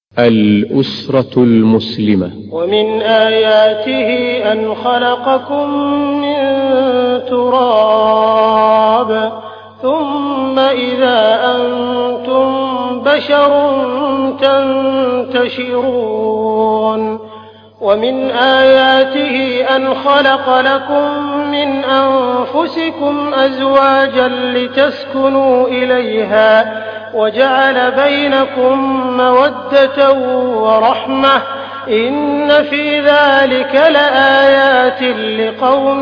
الأسرة المسلمة. ومن آياته أن خلقكم من تراب ثم إذا أنتم بشر تنتشرون. ومن آياته أن خلق لكم من أنفسكم أزواجا لتسكنوا إليها وجعل بينكم مودة ورحمة إن في ذلك لآيات لقوم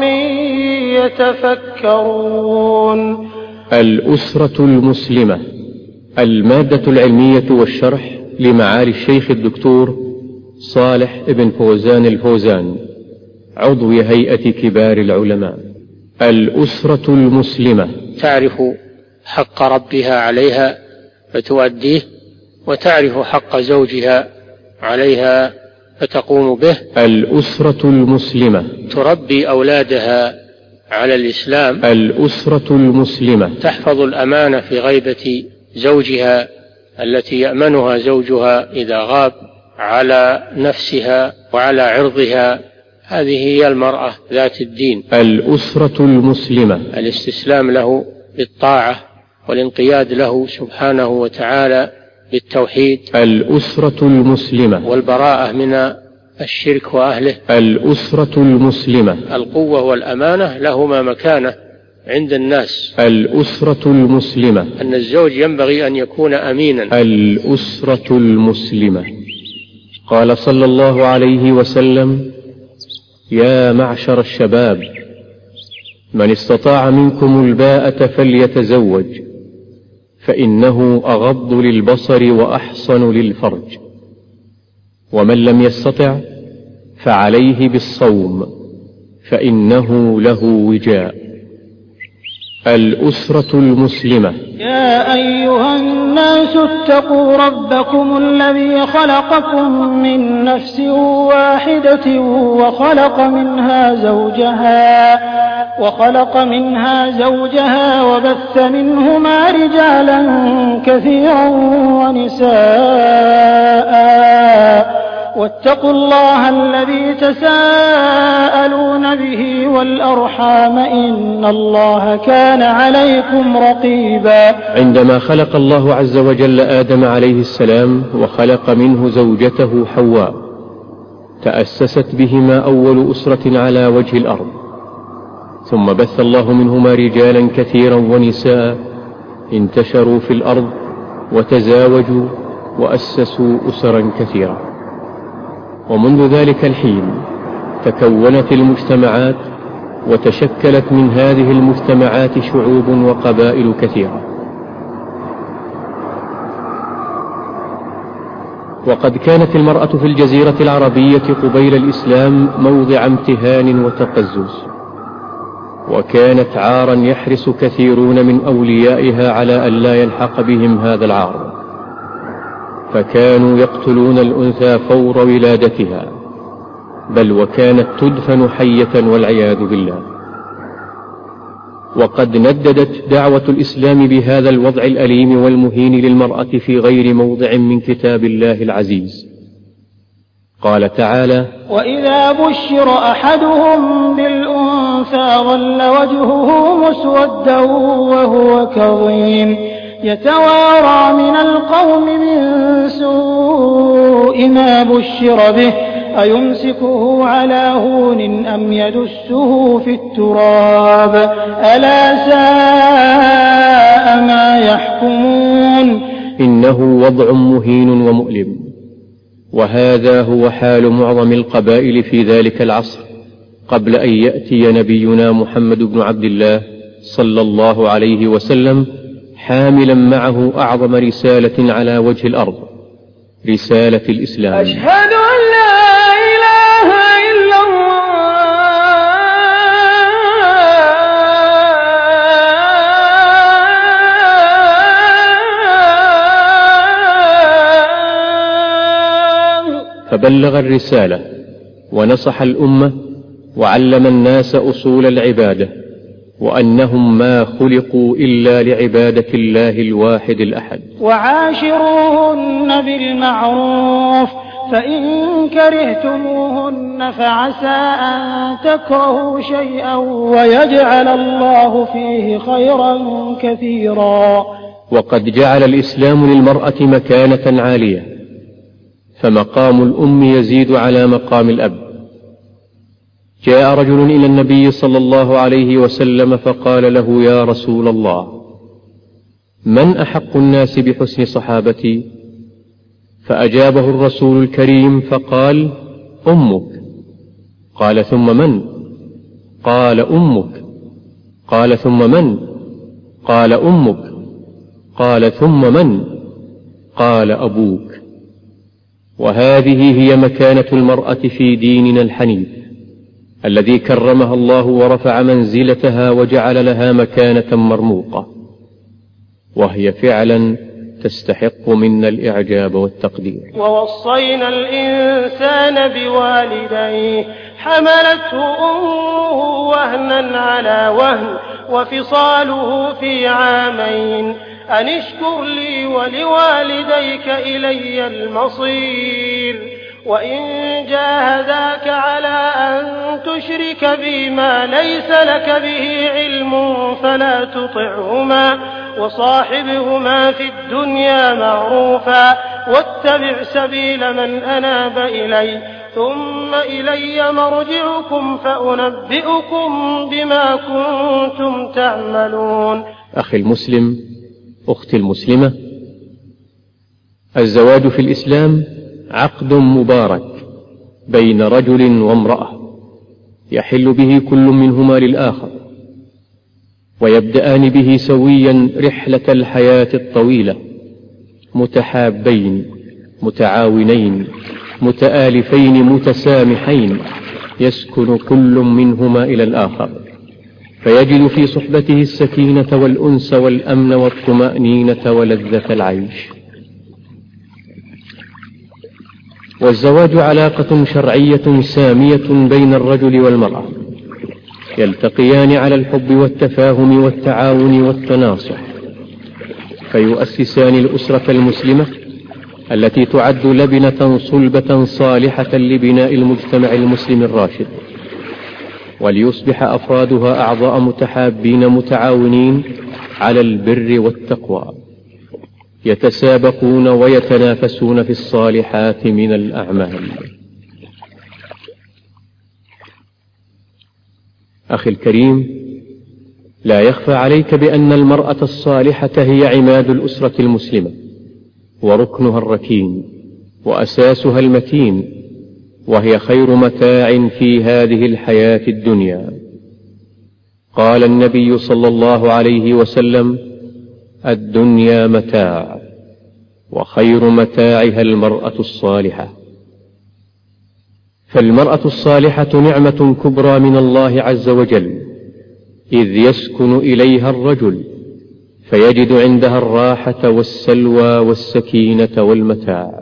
يتفكرون. الأسرة المسلمة، المادة العلمية والشرح لمعالي الشيخ الدكتور صالح ابن فوزان الفوزان، عضو هيئة كبار العلماء. الأسرة المسلمة تعرف حق ربها عليها فتؤديه، وتعرف حق زوجها عليها فتقوم به. الأسرة المسلمة تربي أولادها على الإسلام. الأسرة المسلمة تحفظ الأمانة في غيبة زوجها التي يأمنها زوجها إذا غاب على نفسها وعلى عرضها. هذه هي المرأة ذات الدين. الأسرة المسلمة الاستسلام له بالطاعة والانقياد له سبحانه وتعالى بالتوحيد. الأسرة المسلمة والبراءة من الشرك وأهله. الأسرة المسلمة القوة والأمانة لهما مكانة عند الناس. الأسرة المسلمة أن الزوج ينبغي أن يكون أمينا. الأسرة المسلمة. قال صلى الله عليه وسلم: يا معشر الشباب، من استطاع منكم الباءة فليتزوج، فإنه أغض للبصر وأحصن للفرج، ومن لم يستطع فعليه بالصوم فإنه له وجاء. الأسرة المسلمة. يا أيها الناس اتقوا ربكم الذي خلقكم من نفس واحدة وخلق منها زوجها وبث منهما رجالا كثيرا ونساء، واتقوا الله الذي تساءلون به والأرحام إن الله كان عليكم رقيبا. عندما خلق الله عز وجل آدم عليه السلام وخلق منه زوجته حواء، تأسست بهما أول أسرة على وجه الأرض، ثم بث الله منهما رجالا كثيرا ونساء انتشروا في الأرض وتزاوجوا وأسسوا أسرا كثيرة. ومنذ ذلك الحين تكونت المجتمعات، وتشكلت من هذه المجتمعات شعوب وقبائل كثيرة. وقد كانت المرأة في الجزيرة العربية قبيل الإسلام موضع امتهان وتقزز، وكانت عارا يحرص كثيرون من أوليائها على أن لا يلحق بهم هذا العار، فكانوا يقتلون الأنثى فور ولادتها، بل وكانت تدفن حية والعياذ بالله. وقد نددت دعوة الإسلام بهذا الوضع الأليم والمهين للمرأة في غير موضع من كتاب الله العزيز. قال تعالى: وإذا بشر أحدهم بالأنثى ظل وجهه مسودا وهو كظيم يتوارى من القوم من سوء ما بشر به أيمسكه على هون أم يدسه في التراب ألا ساء ما يحكمون. إنه وضع مهين ومؤلم، وهذا هو حال معظم القبائل في ذلك العصر قبل أن يأتي نبينا محمد بن عبد الله صلى الله عليه وسلم حاملا معه أعظم رسالة على وجه الأرض، رسالة الإسلام. أشهد أن لا إله إلا الله فبلغ الرسالة ونصح الأمة وعلم الناس أصول العبادة، وأنهم ما خلقوا إلا لعبادة الله الواحد الأحد. وعاشروهن بالمعروف، فإن كرهتموهن فعسى أن تكرهوا شيئا ويجعل الله فيه خيرا كثيرا. وقد جعل الإسلام للمرأة مكانة عالية، فمقام الأم يزيد على مقام الأب. جاء رجل إلى النبي صلى الله عليه وسلم فقال له: يا رسول الله، من أحق الناس بحسن صحابتي؟ فأجابه الرسول الكريم فقال: أمك. قال: ثم من؟ قال: أمك. قال: ثم من؟ قال: أمك. قال: ثم من؟ قال: أبوك. وهذه هي مكانة المرأة في ديننا الحنيف الذي كرمها الله ورفع منزلتها وجعل لها مكانة مرموقة، وهي فعلا تستحق منا الإعجاب والتقدير. ووصينا الإنسان بوالديه حملته أمه وهنا على وهن وفصاله في عامين أن اشكر لي ولوالديك إلي المصير. وإن جاهداك على أن تشرك بي ما ليس لك به علم فلا تطعهما وصاحبهما في الدنيا معروفا واتبع سبيل من أناب إلي ثم إلي مرجعكم فأنبئكم بما كنتم تعملون. أخي المسلم، أختي المسلمة، الزواج في الإسلام عقد مبارك بين رجل وامرأة يحل به كل منهما للآخر، ويبدأان به سويا رحلة الحياة الطويلة، متحابين متعاونين متآلفين متسامحين، يسكن كل منهما إلى الآخر فيجد في صحبته السكينة والأنس والأمن والطمأنينة ولذة العيش. والزواج علاقة شرعية سامية بين الرجل والمرأة، يلتقيان على الحب والتفاهم والتعاون والتناصح، فيؤسسان الأسرة المسلمة التي تعد لبنة صلبة صالحة لبناء المجتمع المسلم الراشد، وليصبح أفرادها أعضاء متحابين متعاونين على البر والتقوى، يتسابقون ويتنافسون في الصالحات من الأعمال. أخي الكريم، لا يخفى عليك بأن المرأة الصالحة هي عماد الأسرة المسلمة وركنها الركين وأساسها المتين، وهي خير متاع في هذه الحياة الدنيا. قال النبي صلى الله عليه وسلم: الدنيا متاع وخير متاعها المرأة الصالحة. فالمرأة الصالحة نعمة كبرى من الله عز وجل، إذ يسكن إليها الرجل فيجد عندها الراحة والسلوى والسكينة والمتاع.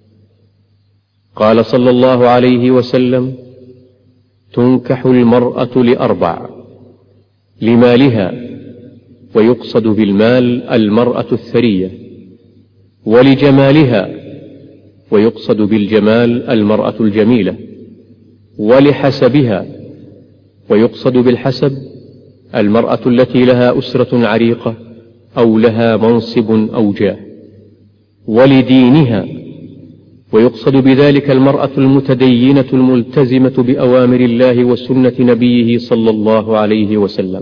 قال صلى الله عليه وسلم: تنكح المرأة لأربع: لمالها، ويقصد بالمال المرأة الثرية، ولجمالها، ويقصد بالجمال المرأة الجميلة، ولحسبها، ويقصد بالحسب المرأة التي لها أسرة عريقة أو لها منصب أو جاه، ولدينها، ويقصد بذلك المرأة المتدينة الملتزمة بأوامر الله وسنة نبيه صلى الله عليه وسلم.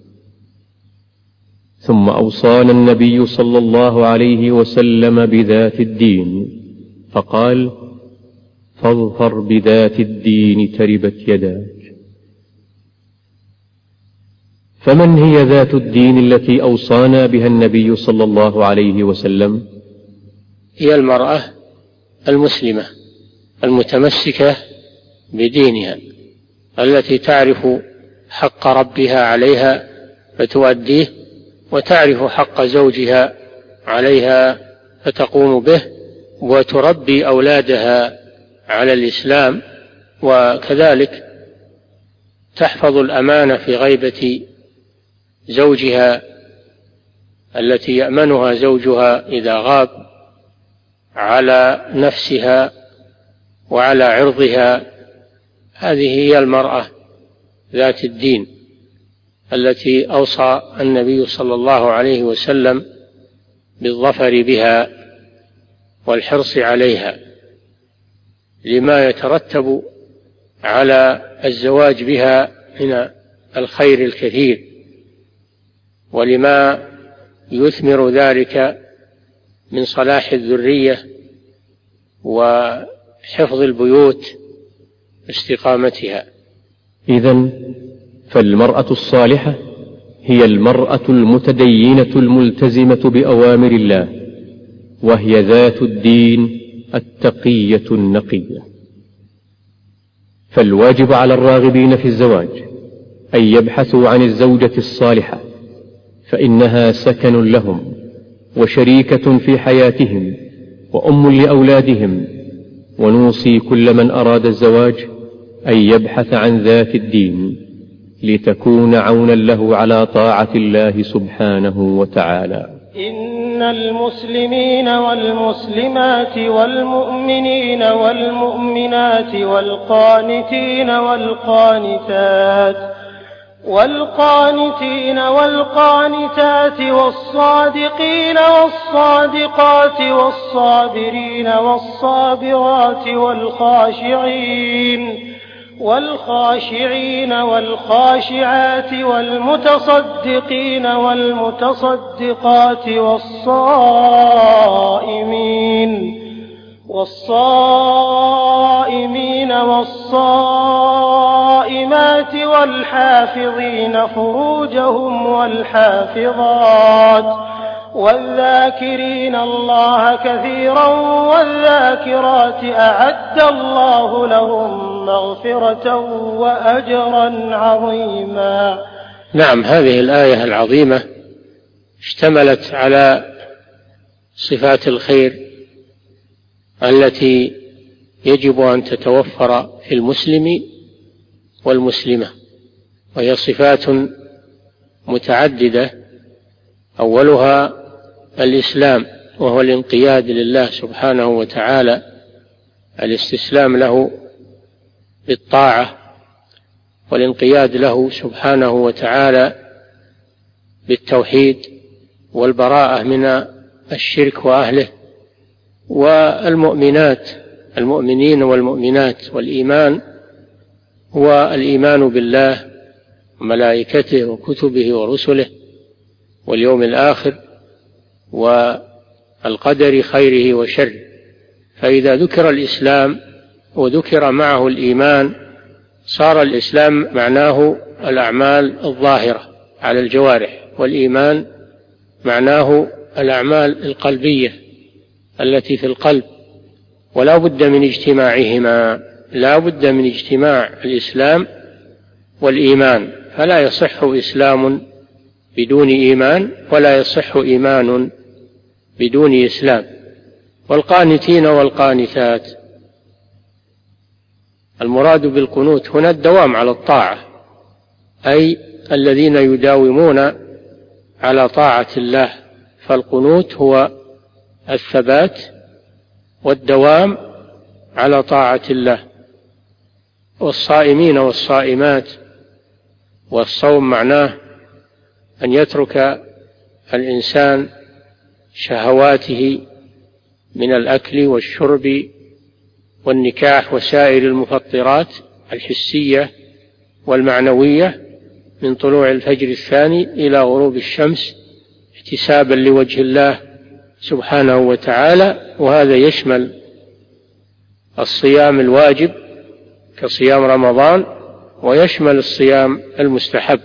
ثم أوصانا النبي صلى الله عليه وسلم بذات الدين فقال: فاظفر بذات الدين تربت يداك. فمن هي ذات الدين التي أوصانا بها النبي صلى الله عليه وسلم؟ هي المرأة المسلمة المتمسكة بدينها، التي تعرف حق ربها عليها فتؤديه، وتعرف حق زوجها عليها فتقوم به، وتربي أولادها على الإسلام، وكذلك تحفظ الأمانة في غيبة زوجها التي يأمنها زوجها إذا غاب، على نفسها وعلى عرضها. هذه هي المرأة ذات الدين التي أوصى النبي صلى الله عليه وسلم بالظفر بها والحرص عليها، لما يترتب على الزواج بها من الخير الكثير، ولما يثمر ذلك من صلاح الذرية وحفظ البيوت واستقامتها. إذن فالمرأة الصالحة هي المرأة المتدينة الملتزمة بأوامر الله، وهي ذات الدين التقية النقية. فالواجب على الراغبين في الزواج أن يبحثوا عن الزوجة الصالحة، فإنها سكن لهم وشريكة في حياتهم وأم لأولادهم. ونوصي كل من أراد الزواج أن يبحث عن ذات الدين لتكون عونا له على طاعة الله سبحانه وتعالى. إن المسلمين والمسلمات والمؤمنين والمؤمنات والقانتين والقانتات والصادقين والصادقات والصابرين والصابرات والخاشعين والخاشعات والمتصدقين والمتصدقات والصائمين والصائمات والحافظين فروجهم والحافظات والذاكرين الله كثيرا والذاكرات أعد الله لهم مغفرة وأجرا عظيما. نعم، هذه الآية العظيمة اشتملت على صفات الخير التي يجب أن تتوفر في المسلم والمسلمة، وهي صفات متعددة. أولها الإسلام، وهو الانقياد لله سبحانه وتعالى، الاستسلام له بالطاعة والانقياد له سبحانه وتعالى بالتوحيد والبراءة من الشرك وأهله. المؤمنين والمؤمنات، والإيمان هو الإيمان بالله وملائكته وكتبه ورسله واليوم الآخر والقدر خيره وشره. فإذا ذكر الإسلام وذكر معه الإيمان صار الإسلام معناه الأعمال الظاهرة على الجوارح، والإيمان معناه الأعمال القلبية التي في القلب. ولا بد من اجتماعهما، لا بد من اجتماع الإسلام والإيمان، فلا يصح إسلام بدون إيمان، ولا يصح إيمان بدون إسلام. والقانتين والقانتات، المراد بالقنوت هنا الدوام على الطاعة، أي الذين يداومون على طاعة الله. فالقنوت هو الثبات والدوام على طاعة الله. والصائمين والصائمات، والصوم معناه أن يترك الإنسان شهواته من الأكل والشرب والنكاح وسائر المفطرات الحسية والمعنوية من طلوع الفجر الثاني إلى غروب الشمس احتسابا لوجه الله سبحانه وتعالى. وهذا يشمل الصيام الواجب كصيام رمضان، ويشمل الصيام المستحب،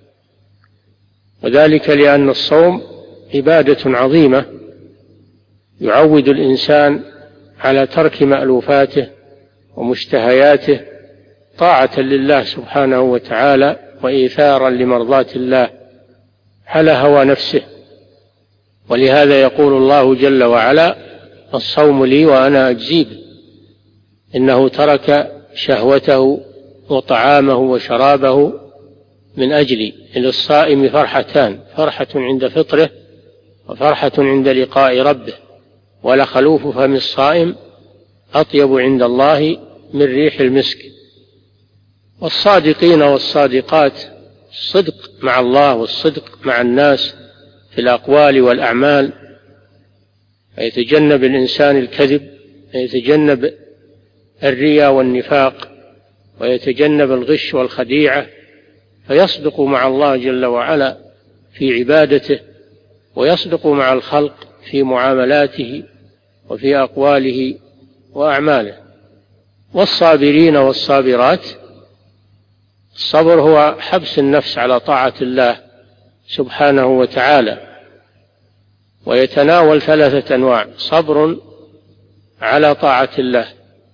وذلك لأن الصوم عبادة عظيمة يعود الإنسان على ترك مألوفاته ومشتهياته طاعة لله سبحانه وتعالى وإيثارا لمرضاة الله على هوى نفسه. ولهذا يقول الله جل وعلا: الصوم لي وأنا أجزي به. إنه ترك شهوته وطعامه وشرابه من أجلي. للصائم فرحتان: فرحة عند فطره وفرحة عند لقاء ربه. ولخلوف فم الصائم أطيب عند الله من ريح المسك. والصادقين والصادقات، الصدق مع الله والصدق مع الناس في الأقوال والأعمال، فيتجنب الإنسان الكذب، ويتجنب الرياء والنفاق، ويتجنب الغش والخديعة، فيصدق مع الله جل وعلا في عبادته، ويصدق مع الخلق في معاملاته وفي أقواله وأعماله. والصابرين والصابرات، الصبر هو حبس النفس على طاعة الله سبحانه وتعالى، ويتناول 3 أنواع: صبر على طاعة الله،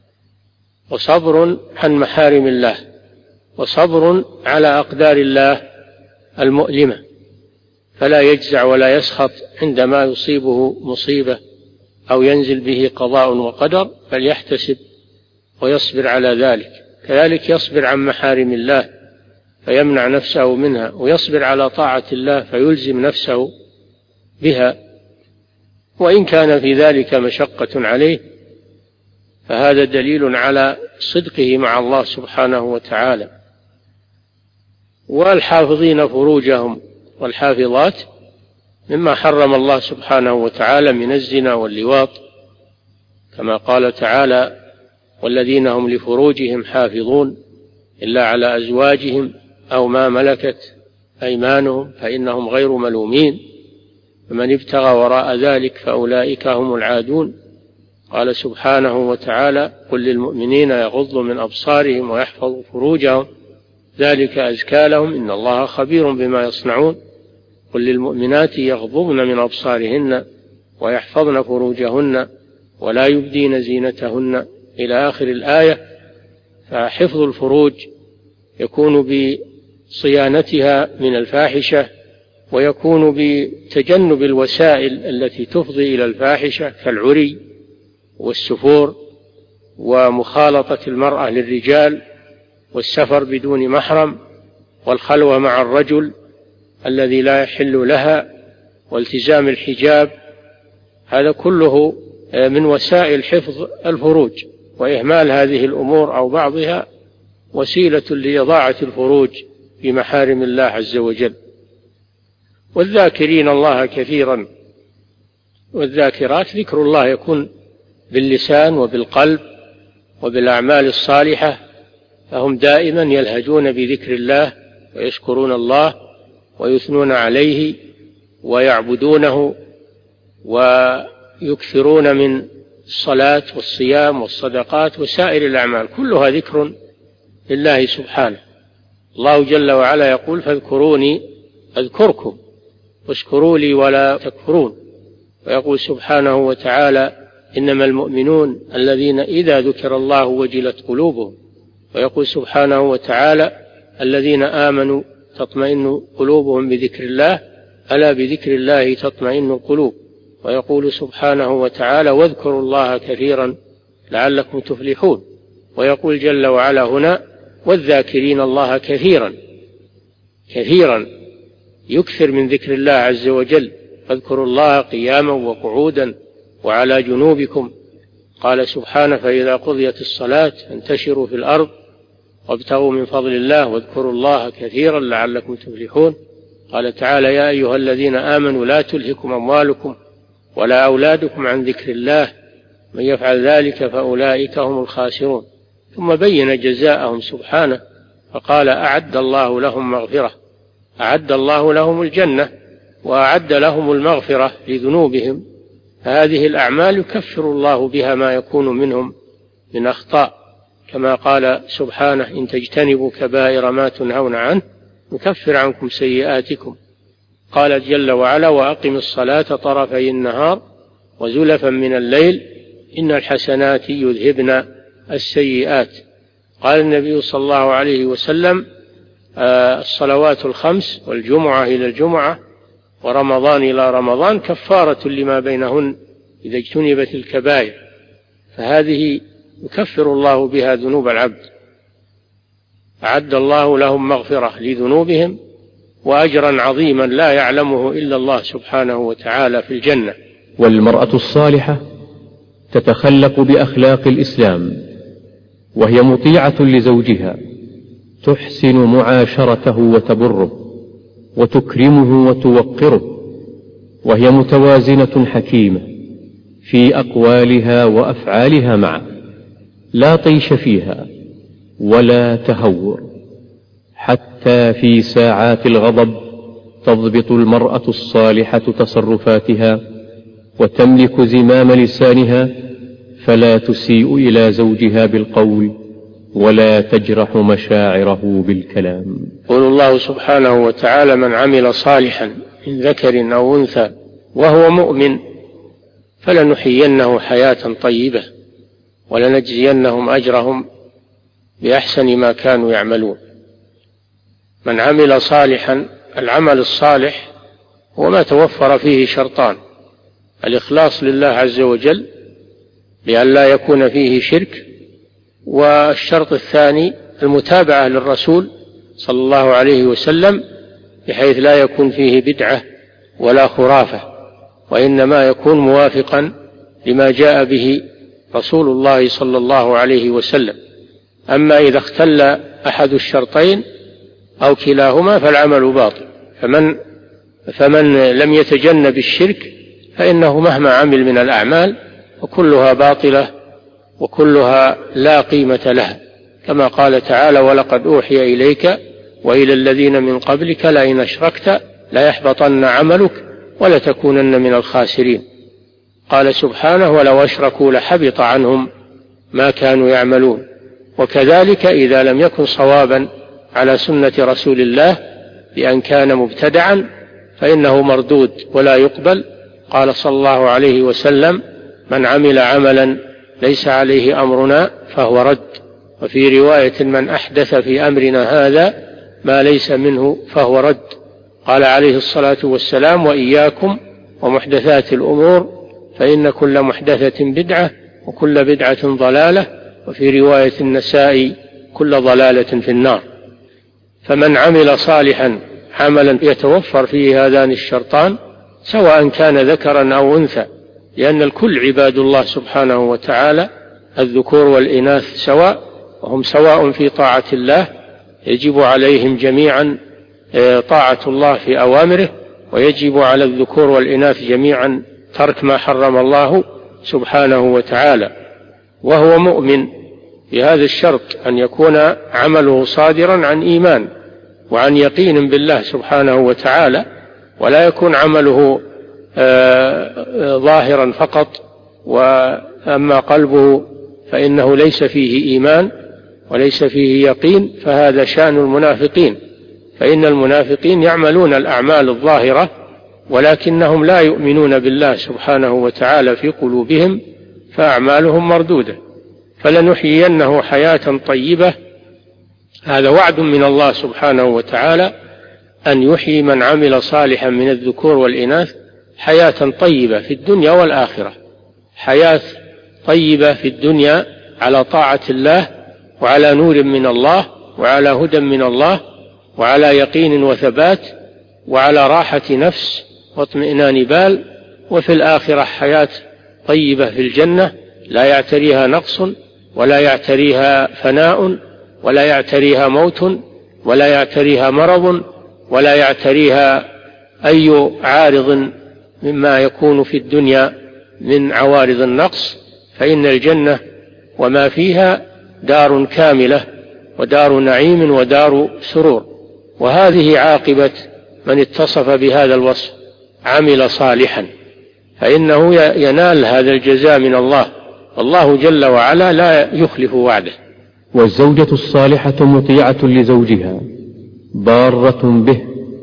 وصبر عن محارم الله، وصبر على أقدار الله المؤلمة، فلا يجزع ولا يسخط عندما يصيبه مصيبة أو ينزل به قضاء وقدر، بل يحتسب ويصبر على ذلك. كذلك يصبر عن محارم الله فيمنع نفسه منها، ويصبر على طاعة الله فيلزم نفسه بها، وإن كان في ذلك مشقة عليه، فهذا دليل على صدقه مع الله سبحانه وتعالى. والحافظين فروجهم والحافظات مما حرم الله سبحانه وتعالى من الزنا واللواط، كما قال تعالى: والذين هم لفروجهم حافظون إلا على أزواجهم أو ما ملكت أيمانهم فإنهم غير ملومين، فمن ابتغى وراء ذلك فأولئك هم العادون. قال سبحانه وتعالى: قل للمؤمنين يغضوا من أبصارهم ويحفظوا فروجهم ذلك أزكى لهم إن الله خبير بما يصنعون. قل للمؤمنات يغضضن من أبصارهن ويحفظن فروجهن ولا يبدين زينتهن إلى آخر الآية. فحفظ الفروج يكون بصيانتها من الفاحشة، ويكون بتجنب الوسائل التي تفضي إلى الفاحشة كالعري والسفور ومخالطة المرأة للرجال والسفر بدون محرم والخلوة مع الرجل الذي لا يحل لها والتزام الحجاب. هذا كله من وسائل حفظ الفروج، وإهمال هذه الأمور أو بعضها وسيلة لإضاعة الفروج بمحارم الله عز وجل. والذاكرين الله كثيرا والذاكرات، ذكر الله يكون باللسان وبالقلب وبالأعمال الصالحة، فهم دائما يلهجون بذكر الله ويشكرون الله ويثنون عليه ويعبدونه، ويكثرون من الصلاة والصيام والصدقات وسائر الأعمال، كلها ذكر لله سبحانه. الله جل وعلا يقول: فاذكروني أذكركم واشكروا لي ولا تكفرون. ويقول سبحانه وتعالى: إنما المؤمنون الذين إذا ذكر الله وجلت قلوبهم. ويقول سبحانه وتعالى: الذين آمنوا تطمئن قلوبهم بذكر الله ألا بذكر الله تطمئن القلوب. ويقول سبحانه وتعالى: واذكروا الله كثيرا لعلكم تفلحون. ويقول جل وعلا هنا: والذاكرين الله كثيرا كثيرا، يكثر من ذكر الله عز وجل. فاذكروا الله قياما وقعودا وعلى جنوبكم. قال سبحانه: فإذا قضيت الصلاة فانتشروا في الأرض وابتغوا من فضل الله واذكروا الله كثيرا لعلكم تفلحون. قال تعالى: يا أيها الذين آمنوا لا تلهكم أموالكم ولا أولادكم عن ذكر الله من يفعل ذلك فأولئك هم الخاسرون. ثم بين جزاءهم سبحانه فقال: أعد الله لهم مغفرة، أعد الله لهم الجنة، وأعد لهم المغفرة لذنوبهم. هذه الأعمال يكفر الله بها ما يكون منهم من أخطاء، كما قال سبحانه: إن تجتنبوا كبائر ما تنهون عنه نكفر عنكم سيئاتكم. قال جل وعلا: وأقم الصلاة طرفي النهار وزلفا من الليل إن الحسنات يذهبن السيئات. قال النبي صلى الله عليه وسلم: الصلوات الخمس والجمعة إلى الجمعة ورمضان إلى رمضان كفارة لما بينهن إذا اجتنبت الكبائر. فهذه يكفر الله بها ذنوب العبد. أعد الله لهم مغفرة لذنوبهم وأجرا عظيما لا يعلمه إلا الله سبحانه وتعالى في الجنة. والمرأة الصالحة تتخلق بأخلاق الإسلام، وهي مطيعة لزوجها، تحسن معاشرته وتبره وتكرمه وتوقره، وهي متوازنة حكيمة في أقوالها وأفعالها معه، لا طيش فيها ولا تهور. حتى في ساعات الغضب تضبط المرأة الصالحة تصرفاتها وتملك زمام لسانها، فلا تسيء إلى زوجها بالقول ولا تجرح مشاعره بالكلام. يقول الله سبحانه وتعالى: من عمل صالحا من ذكر أو أنثى وهو مؤمن فلنحيينه حياة طيبة ولنجزينهم أجرهم بأحسن ما كانوا يعملون. من عمل صالحا، العمل الصالح هو ما توفر فيه شرطان: الإخلاص لله عز وجل بأن لا يكون فيه شرك، والشرط الثاني المتابعة للرسول صلى الله عليه وسلم بحيث لا يكون فيه بدعة ولا خرافة، وإنما يكون موافقا لما جاء به رسول الله صلى الله عليه وسلم. أما إذا اختل أحد الشرطين أو كلاهما فالعمل باطل. فمن لم يتجنب الشرك فإنه مهما عمل من الأعمال وكلها باطلة وكلها لا قيمة لها، كما قال تعالى: ولقد أوحي إليك وإلى الذين من قبلك لئن أشركت ليحبطن عملك ولتكونن من الخاسرين. قال سبحانه: ولو أشركوا لحبط عنهم ما كانوا يعملون. وكذلك إذا لم يكن صوابا على سنة رسول الله بأن كان مبتدعا فإنه مردود ولا يقبل. قال صلى الله عليه وسلم: من عمل عملا ليس عليه أمرنا فهو رد. وفي رواية: من أحدث في أمرنا هذا ما ليس منه فهو رد. قال عليه الصلاة والسلام: وإياكم ومحدثات الأمور فإن كل محدثة بدعة وكل بدعة ضلالة. وفي رواية النسائي: كل ضلالة في النار. فمن عمل صالحا عملا يتوفر فيه هذان الشرطان سواء كان ذكرا أو أنثى، لأن الكل عباد الله سبحانه وتعالى، الذكور والإناث سواء، وهم سواء في طاعة الله، يجب عليهم جميعا طاعة الله في أوامره، ويجب على الذكور والإناث جميعا ترك ما حرم الله سبحانه وتعالى. وهو مؤمن بهذا الشرط أن يكون عمله صادرا عن إيمان وعن يقين بالله سبحانه وتعالى، ولا يكون عمله ظاهرا فقط، وأما قلبه فإنه ليس فيه إيمان وليس فيه يقين، فهذا شأن المنافقين. فإن المنافقين يعملون الأعمال الظاهرة ولكنهم لا يؤمنون بالله سبحانه وتعالى في قلوبهم، فأعمالهم مردودة. فلنحيينه حياة طيبة، هذا وعد من الله سبحانه وتعالى أن يحيي من عمل صالحا من الذكور والإناث حياة طيبة في الدنيا والآخرة. حياة طيبة في الدنيا على طاعة الله وعلى نور من الله وعلى هدى من الله وعلى يقين وثبات وعلى راحة نفس واطمئنان بال. وفي الآخرة حياة طيبة في الجنة لا يعتريها نقص ولا يعتريها فناء ولا يعتريها موت ولا يعتريها مرض ولا يعتريها أي عارض مما يكون في الدنيا من عوارض النقص. فإن الجنة وما فيها دار كاملة ودار نعيم ودار سرور. وهذه عاقبة من اتصف بهذا الوصف: عمل صالحا، فإنه ينال هذا الجزاء من الله، والله جل وعلا لا يخلف وعده. والزوجة الصالحة مطيعة لزوجها، بارة به،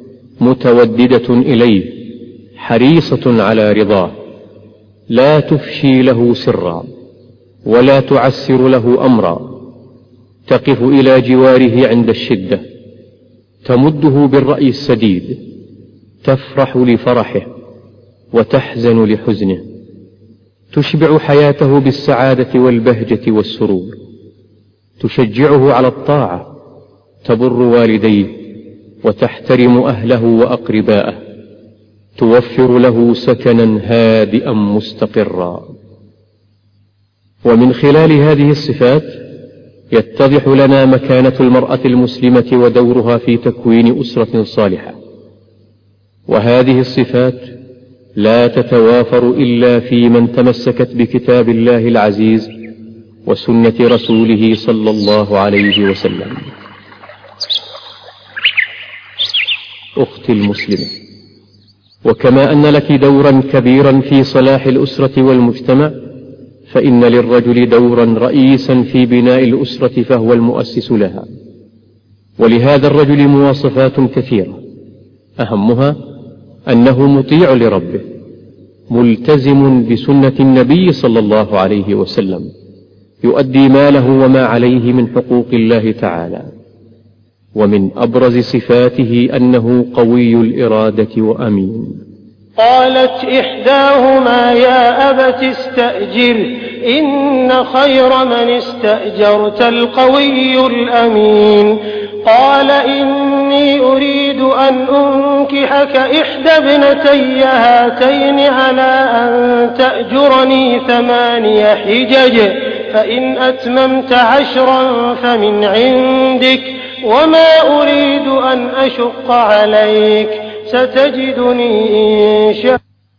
متوددة إليه، حريصة على رضاه، لا تفشي له سرا ولا تعسر له أمرا، تقف إلى جواره عند الشدة، تمده بالرأي السديد، تفرح لفرحه وتحزن لحزنه، تشبع حياته بالسعادة والبهجة والسرور، تشجعه على الطاعة، تبر والديه وتحترم أهله وأقرباءه، توفر له سكنا هادئا مستقرا. ومن خلال هذه الصفات يتضح لنا مكانة المرأة المسلمة ودورها في تكوين أسرة صالحة. وهذه الصفات لا تتوافر إلا في من تمسكت بكتاب الله العزيز وسنة رسوله صلى الله عليه وسلم. أختي المسلمة، وكما أن لك دورا كبيرا في صلاح الأسرة والمجتمع، فإن للرجل دورا رئيسا في بناء الأسرة فهو المؤسس لها. ولهذا الرجل مواصفات كثيرة، أهمها أنه مطيع لربه، ملتزم بسنة النبي صلى الله عليه وسلم، يؤدي ما له وما عليه من حقوق الله تعالى. ومن أبرز صفاته أنه قوي الإرادة وأمين. قالت إحداهما يا أبت استأجر إن خير من استأجرت القوي الأمين. قال إني أريد أن أنكحك إحدى ابنتي هاتين على أن تأجرني 8 حجج فإن أتممت 10 فمن عندك وما أريد أن أشق عليك ستجدني إن شاء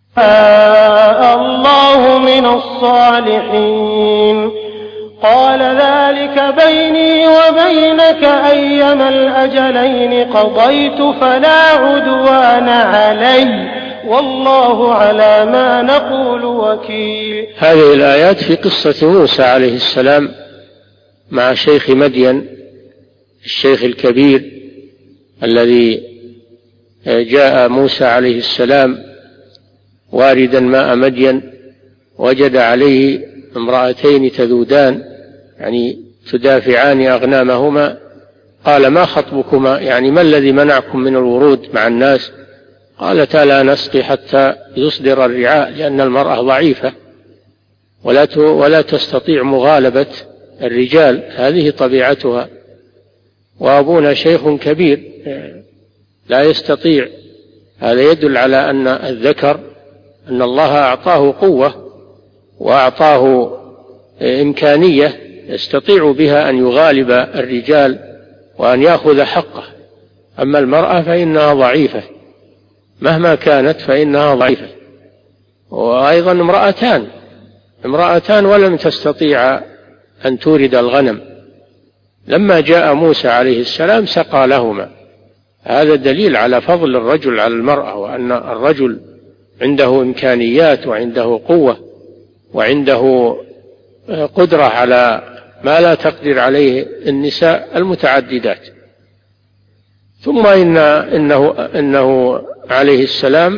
الله من الصالحين. قال ذلك بيني وبينك أيما الأجلين قضيت فلا عدوان علي والله على ما نقول وكيل. هذه الآيات في قصة موسى عليه السلام مع شيخ مدين، الشيخ الكبير الذي جاء موسى عليه السلام واردا ماء مدين، وجد عليه امرأتين تذودان، يعني تدافعان أغنامهما. قال ما خطبكما، يعني ما الذي منعكم من الورود مع الناس؟ قالتا لا نسقي حتى يصدر الرعاء، لأن المرأة ضعيفة ولا تستطيع مغالبة الرجال، هذه طبيعتها، وأبونا شيخ كبير لا يستطيع. هذا يدل على أن الذكر أن الله أعطاه قوة وأعطاه إمكانية يستطيع بها أن يغالب الرجال وأن يأخذ حقه. أما المرأة فإنها ضعيفة مهما كانت، فإنها ضعيفة. وأيضا امرأتان ولم تستطيع أن تورد الغنم. لما جاء موسى عليه السلام سقى لهما. هذا دليل على فضل الرجل على المرأة، وأن الرجل عنده إمكانيات وعنده قوة وعنده قدرة على ما لا تقدر عليه النساء المتعددات. ثم إنه عليه السلام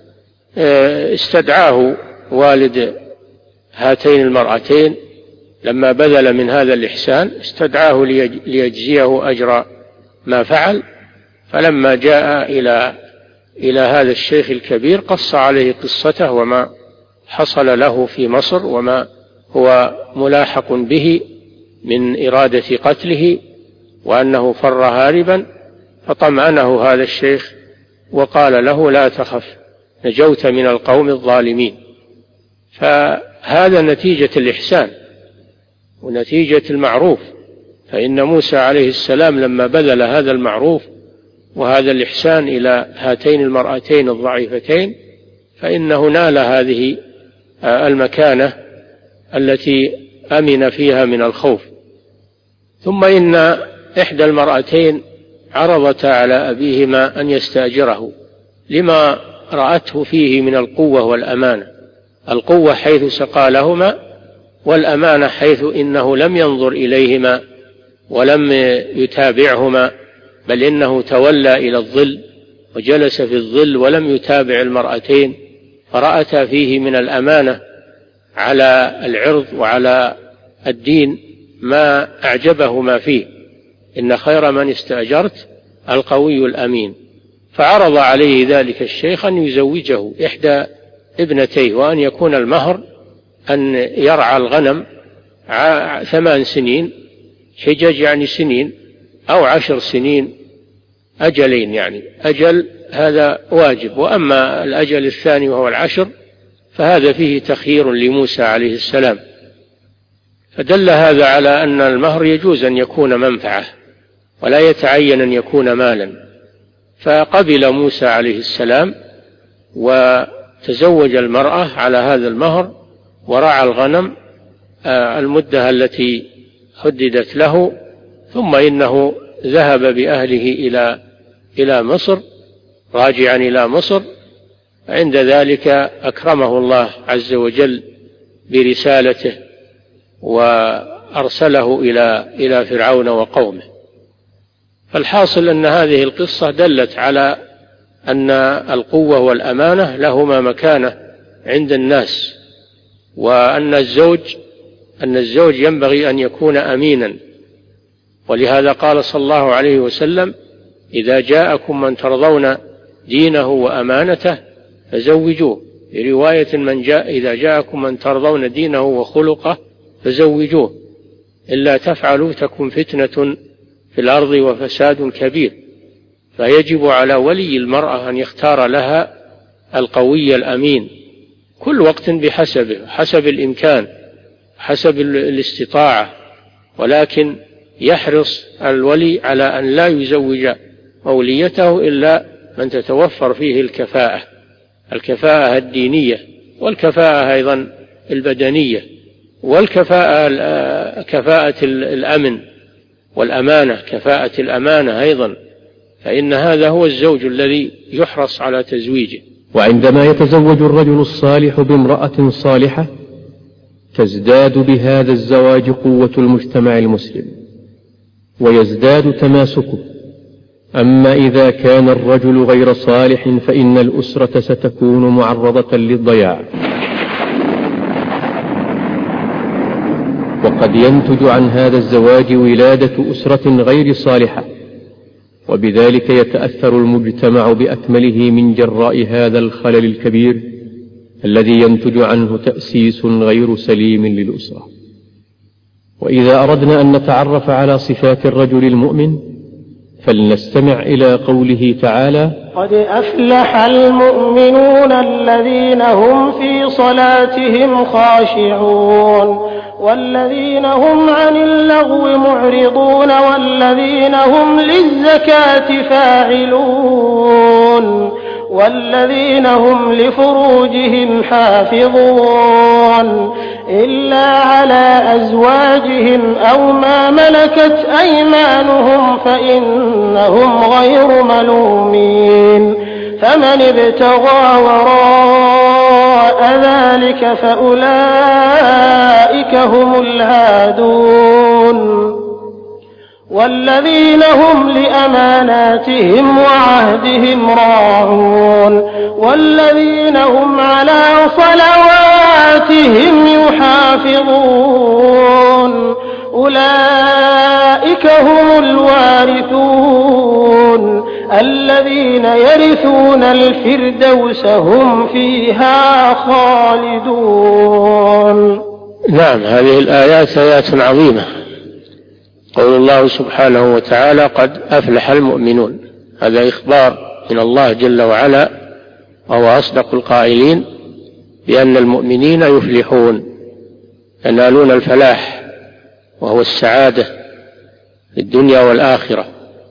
استدعاه والد هاتين المرأتين لما بذل من هذا الإحسان، استدعاه ليجزيه أجر ما فعل. فلما جاء إلى هذا الشيخ الكبير قص عليه قصته وما حصل له في مصر وما هو ملاحق به من إرادة قتله، وأنه فر هاربا. فطمأنه هذا الشيخ وقال له لا تخف، نجوت من القوم الظالمين. فهذا نتيجة الإحسان ونتيجة المعروف. فإن موسى عليه السلام لما بذل هذا المعروف وهذا الإحسان إلى هاتين المرأتين الضعيفتين، فإنه نال هذه المكانة التي أمن فيها من الخوف. ثم إن إحدى المرأتين عرضتا على أبيهما أن يستأجره لما رأته فيه من القوة والأمانة. القوة حيث سقى لهما، والأمانة حيث إنه لم ينظر إليهما ولم يتابعهما، بل إنه تولى إلى الظل وجلس في الظل ولم يتابع المرأتين. فرأتا فيه من الأمانة على العرض وعلى الدين ما أعجبهما فيه. إن خير من استأجرت القوي الأمين. فعرض عليه ذلك الشيخ أن يزوجه إحدى ابنتيه، وأن يكون المهر أن يرعى الغنم 8 سنين حجج، يعني سنين، أو 10 سنين أجلين، يعني أجل هذا واجب. وأما الأجل الثاني وهو 10 فهذا فيه تخيير لموسى عليه السلام. فدل هذا على أن المهر يجوز أن يكون منفعة ولا يتعين أن يكون مالا. فقبل موسى عليه السلام وتزوج المرأة على هذا المهر ورعى الغنم المدة التي حددت له، ثم إنه ذهب بأهله إلى مصر راجعا إلى مصر. عند ذلك أكرمه الله عز وجل برسالته وأرسله إلى فرعون وقومه. فالحاصل أن هذه القصة دلت على أن القوة والأمانة لهما مكانة عند الناس، وأن الزوج ينبغي أن يكون أمينا. ولهذا قال صلى الله عليه وسلم: إذا جاءكم من ترضون دينه وأمانته فزوجوه. في رواية إذا جاءكم من ترضون دينه وخلقه فزوجوه، إلا تفعلوا تكن فتنة في الأرض وفساد كبير. فيجب على ولي المرأة أن يختار لها القوي الأمين، كل وقت بحسبه، حسب الإمكان، حسب الاستطاعة، ولكن يحرص الولي على أن لا يزوج موليته إلا من تتوفر فيه الكفاءة الدينية، والكفاءة أيضا البدنية، كفاءة الأمن والأمانة، كفاءة الأمانة أيضا، فإن هذا هو الزوج الذي يحرص على تزويجه. وعندما يتزوج الرجل الصالح بامرأة صالحة تزداد بهذا الزواج قوة المجتمع المسلم ويزداد تماسكه. أما إذا كان الرجل غير صالح فإن الأسرة ستكون معرضة للضياع، وقد ينتج عن هذا الزواج ولادة أسرة غير صالحة، وبذلك يتأثر المجتمع بأكمله من جراء هذا الخلل الكبير الذي ينتج عنه تأسيس غير سليم للأسرة. وإذا أردنا أن نتعرف على صفات الرجل المؤمن فلنستمع إلى قوله تعالى: قد أفلح المؤمنون الذين هم في صلاتهم خاشعون والذين هم عن اللغو معرضون والذين هم للزكاة فاعلون والذين هم لفروجهم حافظون إلا على أزواجهم أو ما ملكت أيمانهم فإنهم غير ملومين، فمن ابتغى وراء ذلك فأولئك هم العادون والذين هم لأماناتهم وعهدهم راعون والذين هم على صلواتهم يحافظون أولئك هم الوارثون الذين يرثون الفردوس هم فيها خالدون. نعم، هذه الآيات آيات عظيمة. قول الله سبحانه وتعالى: قد أفلح المؤمنون، هذا إخبار من الله جل وعلا، وهو أصدق القائلين بأن المؤمنين يفلحون، ينالون الفلاح وهو السعادة في الدنيا والآخرة.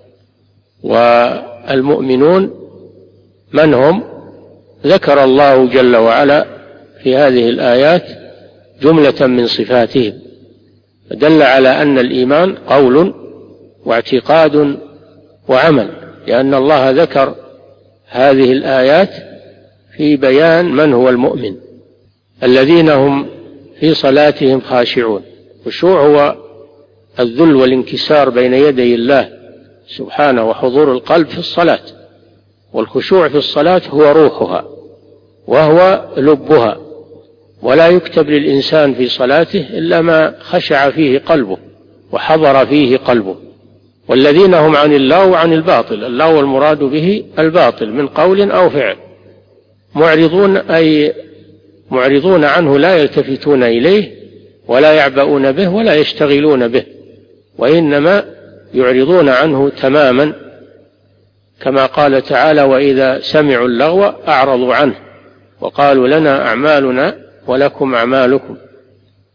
والمؤمنون من هم؟ ذكر الله جل وعلا في هذه الآيات جملة من صفاتهم، فدل على أن الإيمان قول واعتقاد وعمل، لأن الله ذكر هذه الآيات في بيان من هو المؤمن. الذين هم في صلاتهم خاشعون، الخشوع هو الذل والانكسار بين يدي الله سبحانه وحضور القلب في الصلاة، والخشوع في الصلاة هو روحها وهو لبها، ولا يكتب للإنسان في صلاته إلا ما خشع فيه قلبه وحضر فيه قلبه. والذين هم عن اللغو وعن الباطل، اللغو المراد به الباطل من قول أو فعل، معرضون أي معرضون عنه، لا يلتفتون إليه ولا يعبؤون به ولا يشتغلون به، وإنما يعرضون عنه تماما، كما قال تعالى: وإذا سمعوا اللغو أعرضوا عنه وقالوا لنا أعمالنا ولكم أعمالكم.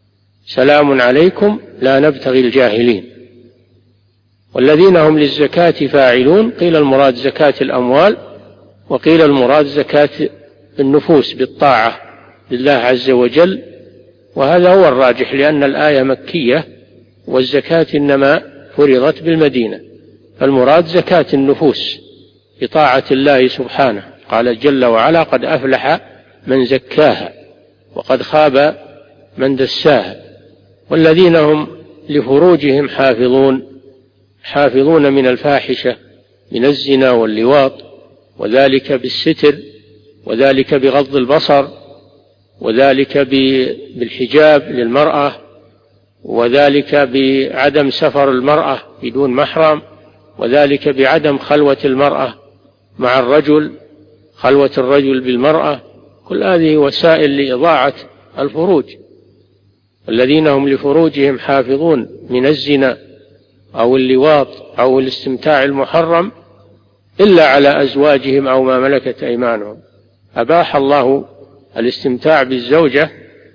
سلام عليكم لا نبتغي الجاهلين. والذين هم للزكاة فاعلون، قيل المراد زكاة الأموال، وقيل المراد زكاة النفوس بالطاعة لله عز وجل، وهذا هو الراجح لأن الآية مكية والزكاة إنما فرضت بالمدينة، فالمراد زكاة النفوس بطاعة الله سبحانه. قال جل وعلا: قد أفلح من زكاها وقد خاب من دساها. والذين هم لفروجهم حافظون من الفاحشة من الزنا واللواط، وذلك بالستر، وذلك بغض البصر، وذلك بالحجاب للمرأة، وذلك بعدم سفر المرأة بدون محرم، وذلك بعدم خلوة المرأة مع الرجل، خلوة الرجل بالمرأة. كل هذه وسائل لإضاعة الفروج. الذين هم لفروجهم حافظون من الزنا أو اللواط أو الاستمتاع المحرم إلا على أزواجهم أو ما ملكت أيمانهم. أباح الله الاستمتاع بالزوجة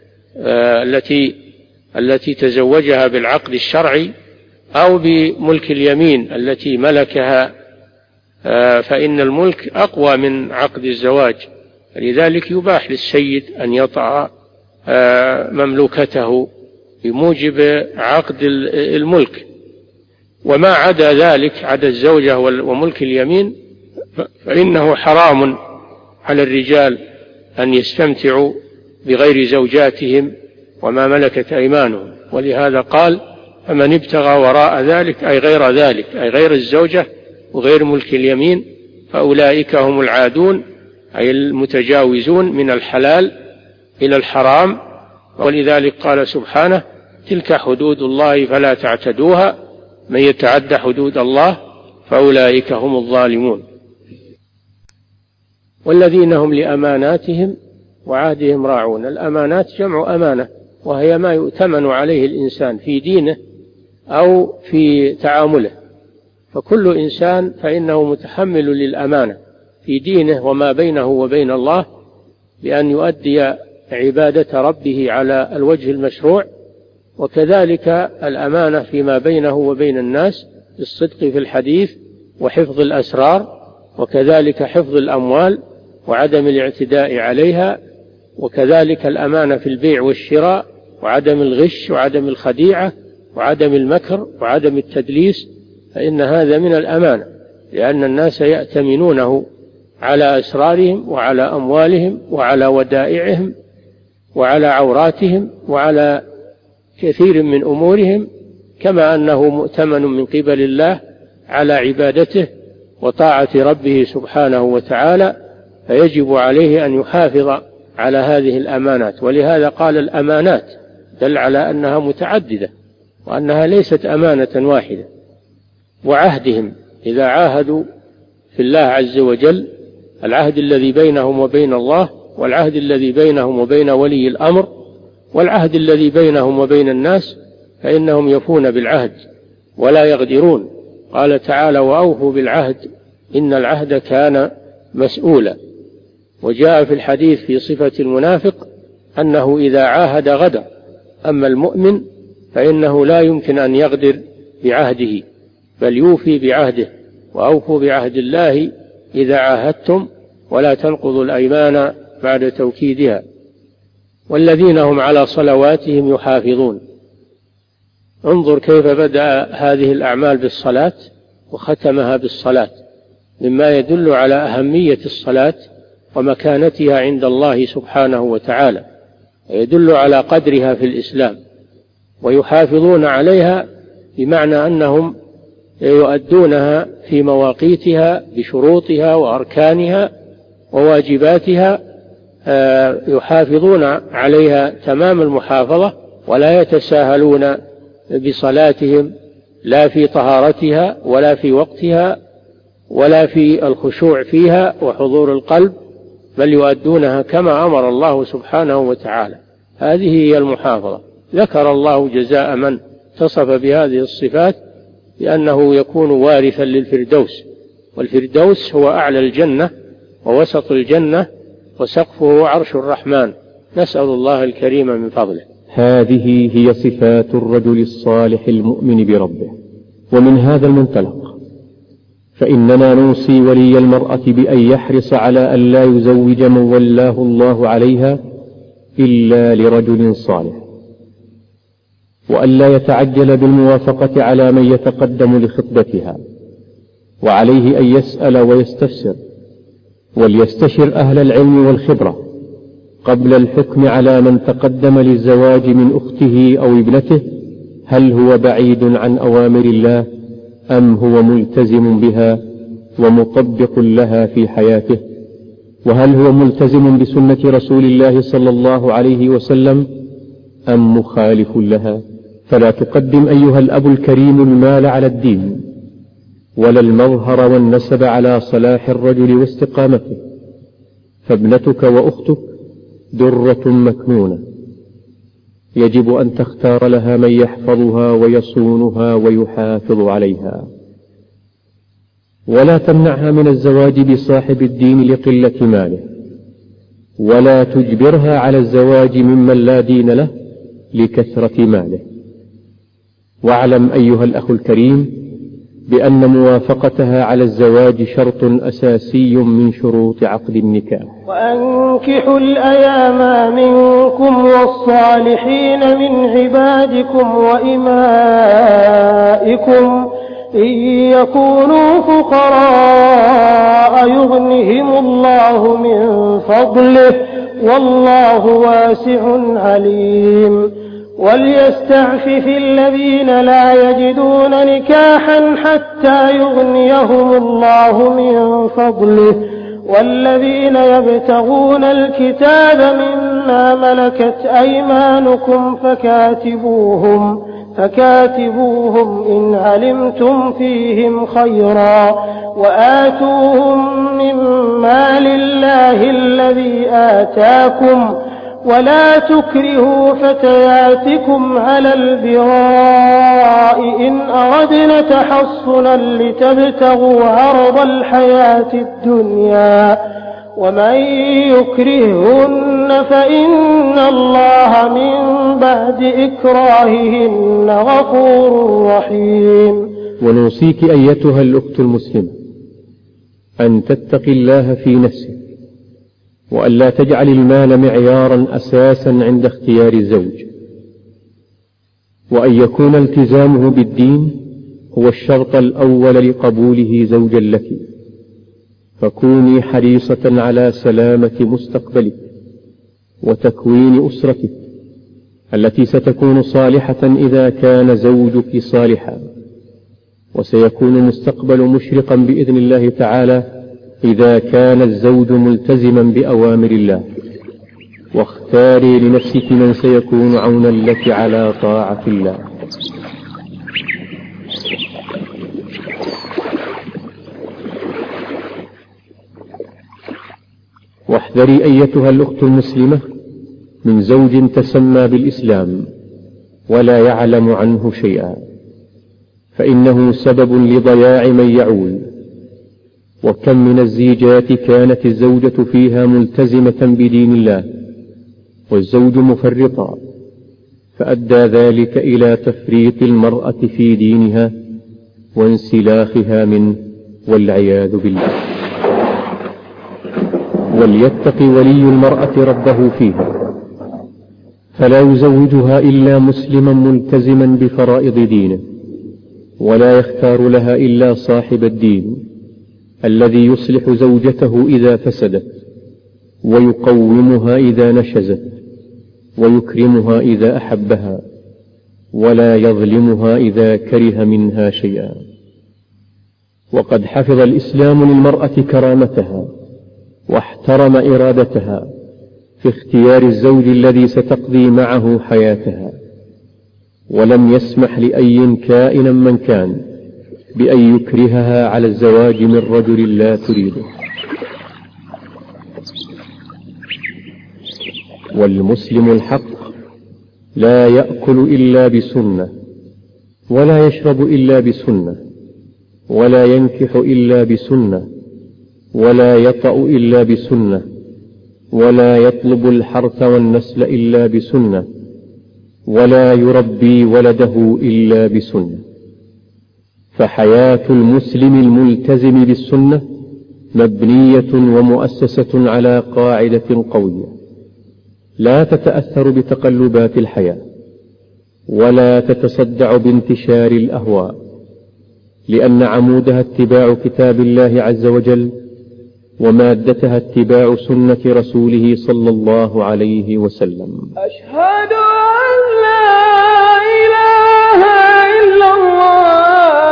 التي تزوجها بالعقد الشرعي أو بملك اليمين التي ملكها، فإن الملك أقوى من عقد الزواج، لذلك يباح للسيد أن يطأ مملوكته بموجب عقد الملك. وما عدا ذلك، عدا الزوجة وملك اليمين، فإنه حرام على الرجال أن يستمتعوا بغير زوجاتهم وما ملكت أيمانهم. ولهذا قال: فمن ابتغى وراء ذلك، أي غير ذلك، أي غير الزوجة وغير ملك اليمين، فأولئك هم العادون، أي المتجاوزون من الحلال إلى الحرام. ولذلك قال سبحانه: تلك حدود الله فلا تعتدوها، من يتعد حدود الله فأولئك هم الظالمون. والذين هم لأماناتهم وعهدهم راعون. الأمانات جمع أمانة، وهي ما يؤتمن عليه الإنسان في دينه أو في تعامله، فكل إنسان فإنه متحمل للأمانة في دينه وما بينه وبين الله، بأن يؤدي عبادة ربه على الوجه المشروع، وكذلك الأمانة فيما بينه وبين الناس بالصدق في الحديث وحفظ الأسرار، وكذلك حفظ الأموال وعدم الاعتداء عليها، وكذلك الأمانة في البيع والشراء وعدم الغش وعدم الخديعة وعدم المكر وعدم التدليس، فإن هذا من الأمانة، لأن الناس يأتمنونه على أسرارهم وعلى أموالهم وعلى ودائعهم وعلى عوراتهم وعلى كثير من أمورهم، كما أنه مؤتمن من قبل الله على عبادته وطاعة ربه سبحانه وتعالى، فيجب عليه أن يحافظ على هذه الأمانات. ولهذا قال الأمانات، دل على أنها متعددة وأنها ليست أمانة واحدة. وعهدهم، إذا عاهدوا في الله عز وجل، العهد الذي بينهم وبين الله، والعهد الذي بينهم وبين ولي الأمر، والعهد الذي بينهم وبين الناس، فإنهم يفون بالعهد ولا يغدرون. قال تعالى: وأوفوا بالعهد إن العهد كان مسؤولا. وجاء في الحديث في صفة المنافق أنه إذا عاهد غدر، أما المؤمن فإنه لا يمكن أن يغدر بعهده، بل يوفي بعهده. وأوفوا بعهد الله إذا عاهدتم ولا تنقضوا الأيمان بعد توكيدها. والذين هم على صلواتهم يحافظون. انظر كيف بدأ هذه الأعمال بالصلاة وختمها بالصلاة، مما يدل على أهمية الصلاة ومكانتها عند الله سبحانه وتعالى، ويدل على قدرها في الإسلام. ويحافظون عليها بمعنى أنهم يؤدونها في مواقيتها بشروطها وأركانها وواجباتها، يحافظون عليها تمام المحافظة، ولا يتساهلون بصلاتهم، لا في طهارتها ولا في وقتها ولا في الخشوع فيها وحضور القلب، بل يؤدونها كما أمر الله سبحانه وتعالى. هذه هي المحافظة. ذكر الله جزاء من اتصف بهذه الصفات بأنه يكون وارثا للفردوس، والفردوس هو أعلى الجنة ووسط الجنة وسقفه عرش الرحمن، نسأل الله الكريم من فضله. هذه هي صفات الرجل الصالح المؤمن بربه. ومن هذا المنطلق فإننا نوصي ولي المرأة بأن يحرص على أن لا يزوج من ولاه الله عليها إلا لرجل صالح، وأن لا يتعجل بالموافقة على من يتقدم لخطبتها، وعليه أن يسأل ويستفسر، وليستشر أهل العلم والخبرة قبل الحكم على من تقدم للزواج من أخته أو ابنته، هل هو بعيد عن أوامر الله أم هو ملتزم بها ومطبق لها في حياته، وهل هو ملتزم بسنة رسول الله صلى الله عليه وسلم أم مخالف لها. فلا تقدم أيها الأب الكريم المال على الدين، ولا المظهر والنسب على صلاح الرجل واستقامته، فابنتك وأختك درة مكنونة، يجب أن تختار لها من يحفظها ويصونها ويحافظ عليها، ولا تمنعها من الزواج بصاحب الدين لقلة ماله، ولا تجبرها على الزواج ممن لا دين له لكثرة ماله. واعلم أيها الأخ الكريم بأن موافقتها على الزواج شرط أساسي من شروط عقد النكاح. وأنكحوا الأيام منكم والصالحين من عبادكم وإمائكم إن يكونوا فقراء يغنهم الله من فضله والله واسع عليم. وليستعفف الذين لا يجدون نكاحا حتى يغنيهم الله من فضله، والذين يبتغون الكتاب مما ملكت أيمانكم فكاتبوهم إن علمتم فيهم خيرا، وآتوهم من مال الله الذي آتاكم، ولا تكرهوا فتياتكم على البغاء إن أردنا تحصنا لتبتغوا عرض الحياة الدنيا، ومن يكرههن فإن الله من بعد إكراههن غفور رحيم. ونوصيك أيتها الأخت المسلمة أن تتقي الله في نفسك، وأن لا تجعل المال معيارا أساسا عند اختيار الزوج، وأن يكون التزامه بالدين هو الشرط الأول لقبوله زوجا لك. فكوني حريصة على سلامة مستقبلك وتكوين أسرتك التي ستكون صالحة إذا كان زوجك صالحا، وسيكون المستقبل مشرقا بإذن الله تعالى إذا كان الزوج ملتزما بأوامر الله. واختاري لنفسك من سيكون عونا لك على طاعة الله. واحذري أيتها الأخت المسلمة من زوج تسمى بالإسلام ولا يعلم عنه شيئا، فإنه سبب لضياع من يعول. وكم من الزيجات كانت الزوجة فيها ملتزمة بدين الله والزوج مفرطا، فأدى ذلك إلى تفريط المرأة في دينها وانسلاخها منه والعياذ بالله. وليتقي ولي المرأة ربه فيها، فلا يزوجها إلا مسلما ملتزما بفرائض دينه، ولا يختار لها إلا صاحب الدين الذي يصلح زوجته إذا فسدت، ويقومها إذا نشزت، ويكرمها إذا أحبها، ولا يظلمها إذا كره منها شيئا. وقد حفظ الإسلام للمرأة كرامتها واحترم إرادتها في اختيار الزوج الذي ستقضي معه حياتها، ولم يسمح لأي كائنا من كان بأن يكرهها على الزواج من رجل لا تريده. والمسلم الحق لا يأكل إلا بسنة، ولا يشرب إلا بسنة، ولا ينكح إلا بسنة، ولا يطأ إلا بسنة، ولا يطلب الحرث والنسل إلا بسنة، ولا يربي ولده إلا بسنة. فحياة المسلم الملتزم بالسنة مبنية ومؤسسة على قاعدة قوية لا تتأثر بتقلبات الحياة ولا تتصدع بانتشار الأهواء، لأن عمودها اتباع كتاب الله عز وجل، ومادتها اتباع سنة رسوله صلى الله عليه وسلم. أشهد أن لا إله إلا الله،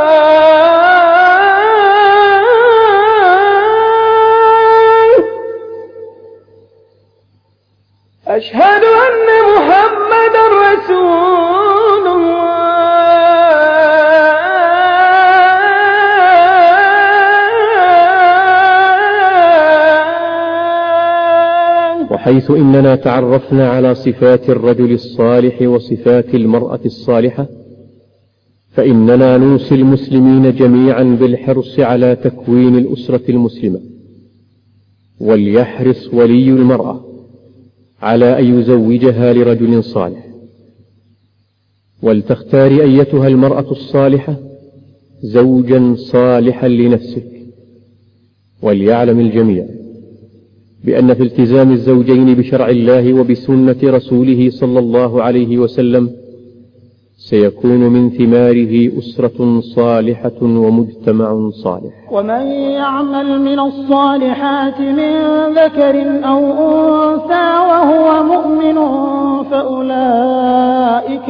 أشهد أن محمدا رسول الله. وحيث إننا تعرفنا على صفات الرجل الصالح وصفات المرأة الصالحة، فإننا نوصي المسلمين جميعا بالحرص على تكوين الأسرة المسلمة، وليحرص ولي المرأة على أن يزوجها لرجل صالح، ولتختار أيتها المرأة الصالحة زوجا صالحا لنفسك. وليعلم الجميع بأن في التزام الزوجين بشرع الله وبسنة رسوله صلى الله عليه وسلم سيكون من ثماره أسرة صالحة ومجتمع صالح. ومن يعمل من الصالحات من ذكر أو أنثى وهو مؤمن فأولئك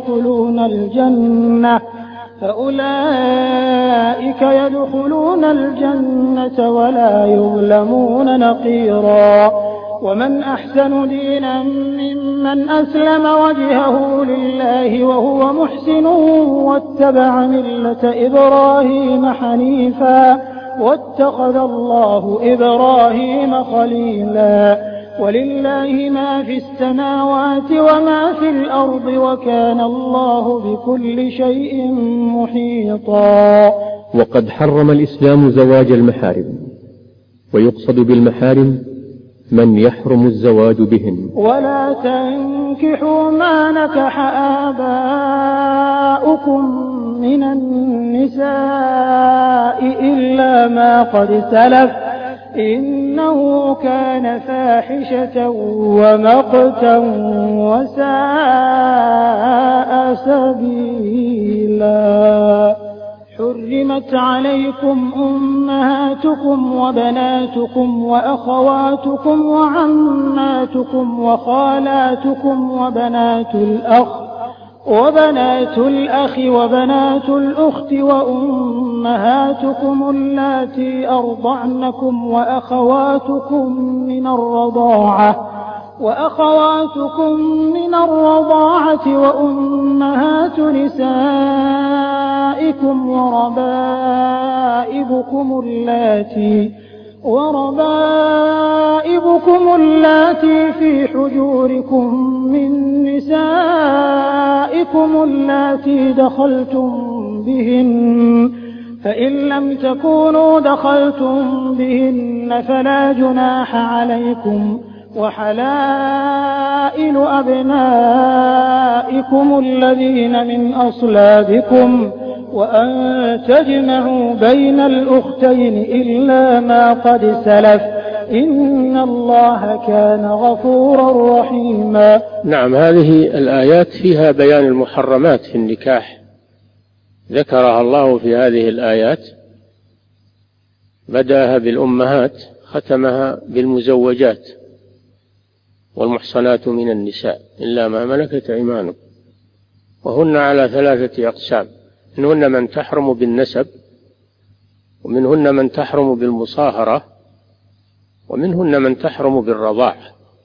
يدخلون الجنة ولا يظلمون نقيرا. ومن أحسن دينا ممن أسلم وجهه لله وهو محسن واتبع ملة إبراهيم حنيفا واتخذ الله إبراهيم خليلا. ولله ما في السماوات وما في الأرض وكان الله بكل شيء محيطا. وقد حرم الإسلام زواج المحارم، ويقصد بالمحارم من يحرم الزواج بهن. ولا تنكحوا ما نكح آباؤكم من النساء إلا ما قد سلف إنه كان فاحشة ومقتا وساء سبيلا. حرمت عليكم أمهاتكم وبناتكم وأخواتكم وعماتكم وخالاتكم وبنات الأخ وبنات الأخت وأمهاتكم اللاتي أرضعنكم وأخواتكم من الرضاعة وأمهات نسائكم وربائبكم اللاتي في حجوركم من نسائكم اللاتي دخلتم بهن، فإن لم تكونوا دخلتم بهن فلا جناح عليكم. وحلائل أبنائكم الذين من أصلابكم وأن تجمعوا بين الأختين إلا ما قد سلف إن الله كان غفورا رحيما. نعم، هذه الآيات فيها بيان المحرمات في النكاح، ذكرها الله في هذه الآيات، بدأها بالأمهات ختمها بالمزوجات والمحصنات من النساء إلا ما ملكت أيمانكم، وهن على 3 أقسام: منهن من تحرم بالنسب، ومنهن من تحرم بالمصاهرة، ومنهن من تحرم بالرضاعة،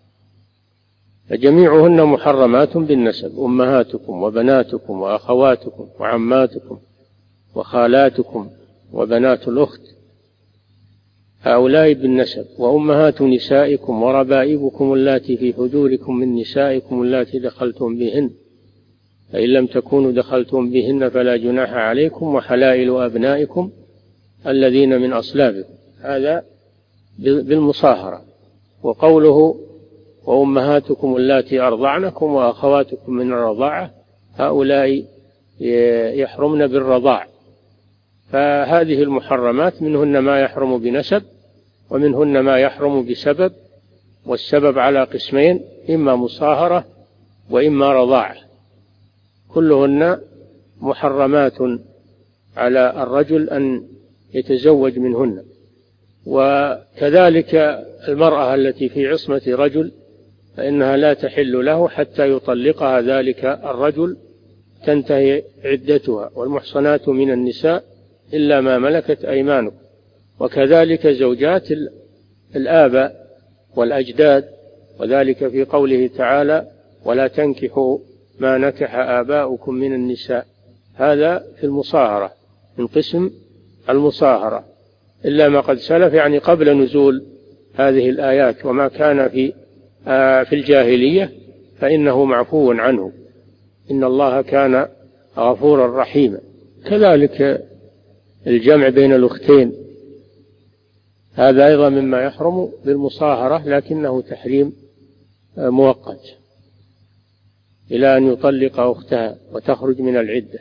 فجميعهن محرمات بالنسب: أمهاتكم وبناتكم وأخواتكم وعماتكم وخالاتكم وبنات الأخت، هؤلاء بالنسب. وأمهات نسائكم وربائبكم اللاتي في حجوركم من نسائكم اللاتي دخلتم بهن، فإن لم تكونوا دخلتم بهن فلا جناح عليكم. وحلائل أبنائكم الذين من أصلابكم، هذا بالمصاهرة. وقوله وأمهاتكم اللاتي أرضعنكم وأخواتكم من الرضاعة هؤلاء يحرمن بالرضاع. فهذه المحرمات منهن ما يحرم بنسب ومنهن ما يحرم بسبب، والسبب على قسمين: إما مصاهرة وإما رضاعة، كلهن محرمات على الرجل أن يتزوج منهن. وكذلك المرأة التي في عصمة رجل فإنها لا تحل له حتى يطلقها ذلك الرجل تنتهي عدتها. والمحصنات من النساء إلا ما ملكت أيمانكم. وكذلك زوجات الآباء والأجداد، وذلك في قوله تعالى: ولا تنكحوا ما نكح آباؤكم من النساء. هذا في المصاهرة، من قسم المصاهرة، إلا ما قد سلف، يعني قبل نزول هذه الآيات. وما كان في الجاهلية فإنه معفو عنه، إن الله كان غفورا رحيما. كذلك الجمع بين الأختين، هذا أيضا مما يحرم بالمصاهرة، لكنه تحريم مؤقت إلى أن يطلق أختها وتخرج من العدة.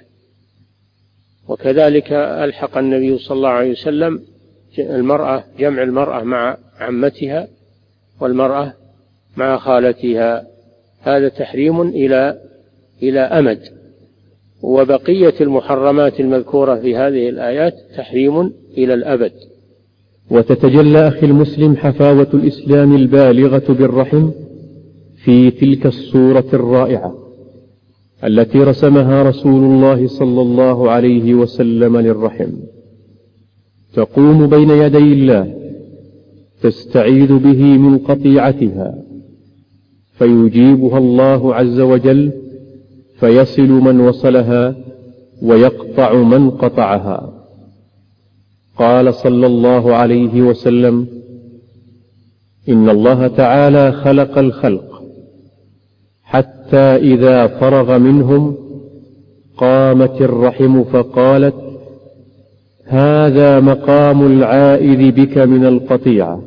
وكذلك ألحق النبي صلى الله عليه وسلم جمع المرأة مع عمتها والمرأة مع خالتها، هذا تحريم إلى أمد. وبقية المحرمات المذكورة في هذه الآيات تحريم إلى الأبد. وتتجلى أخي المسلم حفاوة الإسلام البالغة بالرحم في تلك الصورة الرائعة التي رسمها رسول الله صلى الله عليه وسلم للرحم، تقوم بين يدي الله تستعيذ به من قطيعتها، فيجيبها الله عز وجل فيصل من وصلها ويقطع من قطعها. قال صلى الله عليه وسلم: إن الله تعالى خلق الخلق حتى إذا فرغ منهم قامت الرحم فقالت: هذا مقام العائذ بك من القطيعة.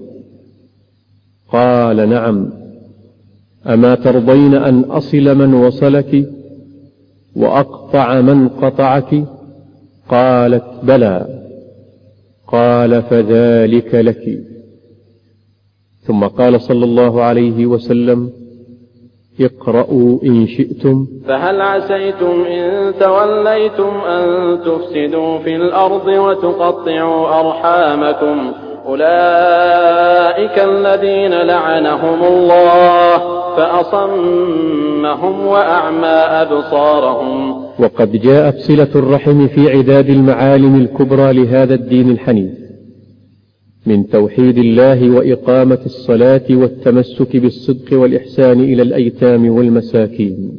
قال: نعم، أما ترضين أن أصل من وصلك وأقطع من قطعك؟ قالت: بلى. قال: فذلك لك. ثم قال صلى الله عليه وسلم: اقرأوا إن شئتم. فهل عسيتم إن توليتم أن تفسدوا في الأرض وتقطعوا أرحامكم؟ أولئك الذين لعنهم الله فأصمهم وأعمى أبصارهم. وقد جاءت صلة الرحم في عداد المعالم الكبرى لهذا الدين الحنيف، من توحيد الله وإقامة الصلاة والتمسك بالصدق والإحسان إلى الأيتام والمساكين.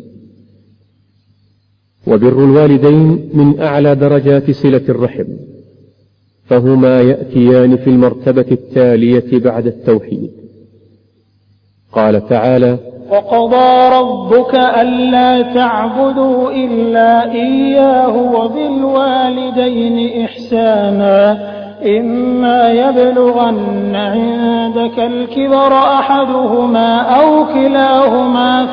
وبر الوالدين من أعلى درجات صلة الرحم، فهما يأتيان في المرتبة التالية بعد التوحيد. قال تعالى: وقضى ربك ألا تعبدوا إلا إياه وبالوالدين إحسانا إما يبلغن عندك الكبر أحدهما أو كلاهما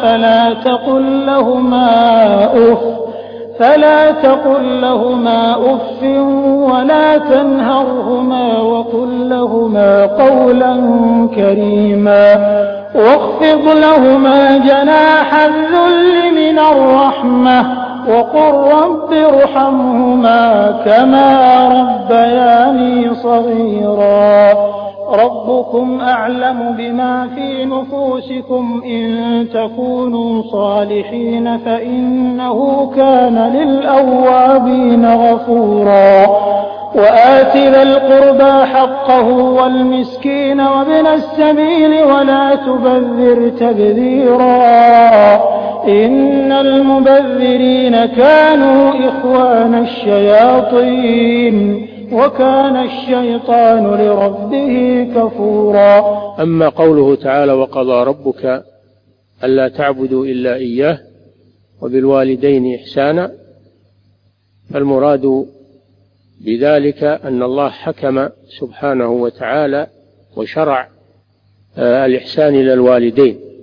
فلا تقل لهما أف ولا تنهرهما وقل لهما قولا كريما واخفض لهما جناح الذل من الرحمة وقل رب ارحمهما كما ربياني صغيرا. ربكم أعلم بما في نفوسكم إن تكونوا صالحين فإنه كان للأوابين غفورا. وآت ذا القربى حقه والمسكين وابن السبيل ولا تبذر تبذيرا إن المبذرين كانوا إخوان الشياطين وكان الشيطان لربه كفورا. أما قوله تعالى: وقضى ربك ألا تعبدوا إلا إياه وبالوالدين إحسانا، فالمراد بذلك أن الله حكم سبحانه وتعالى وشرع الإحسان إلى الوالدين،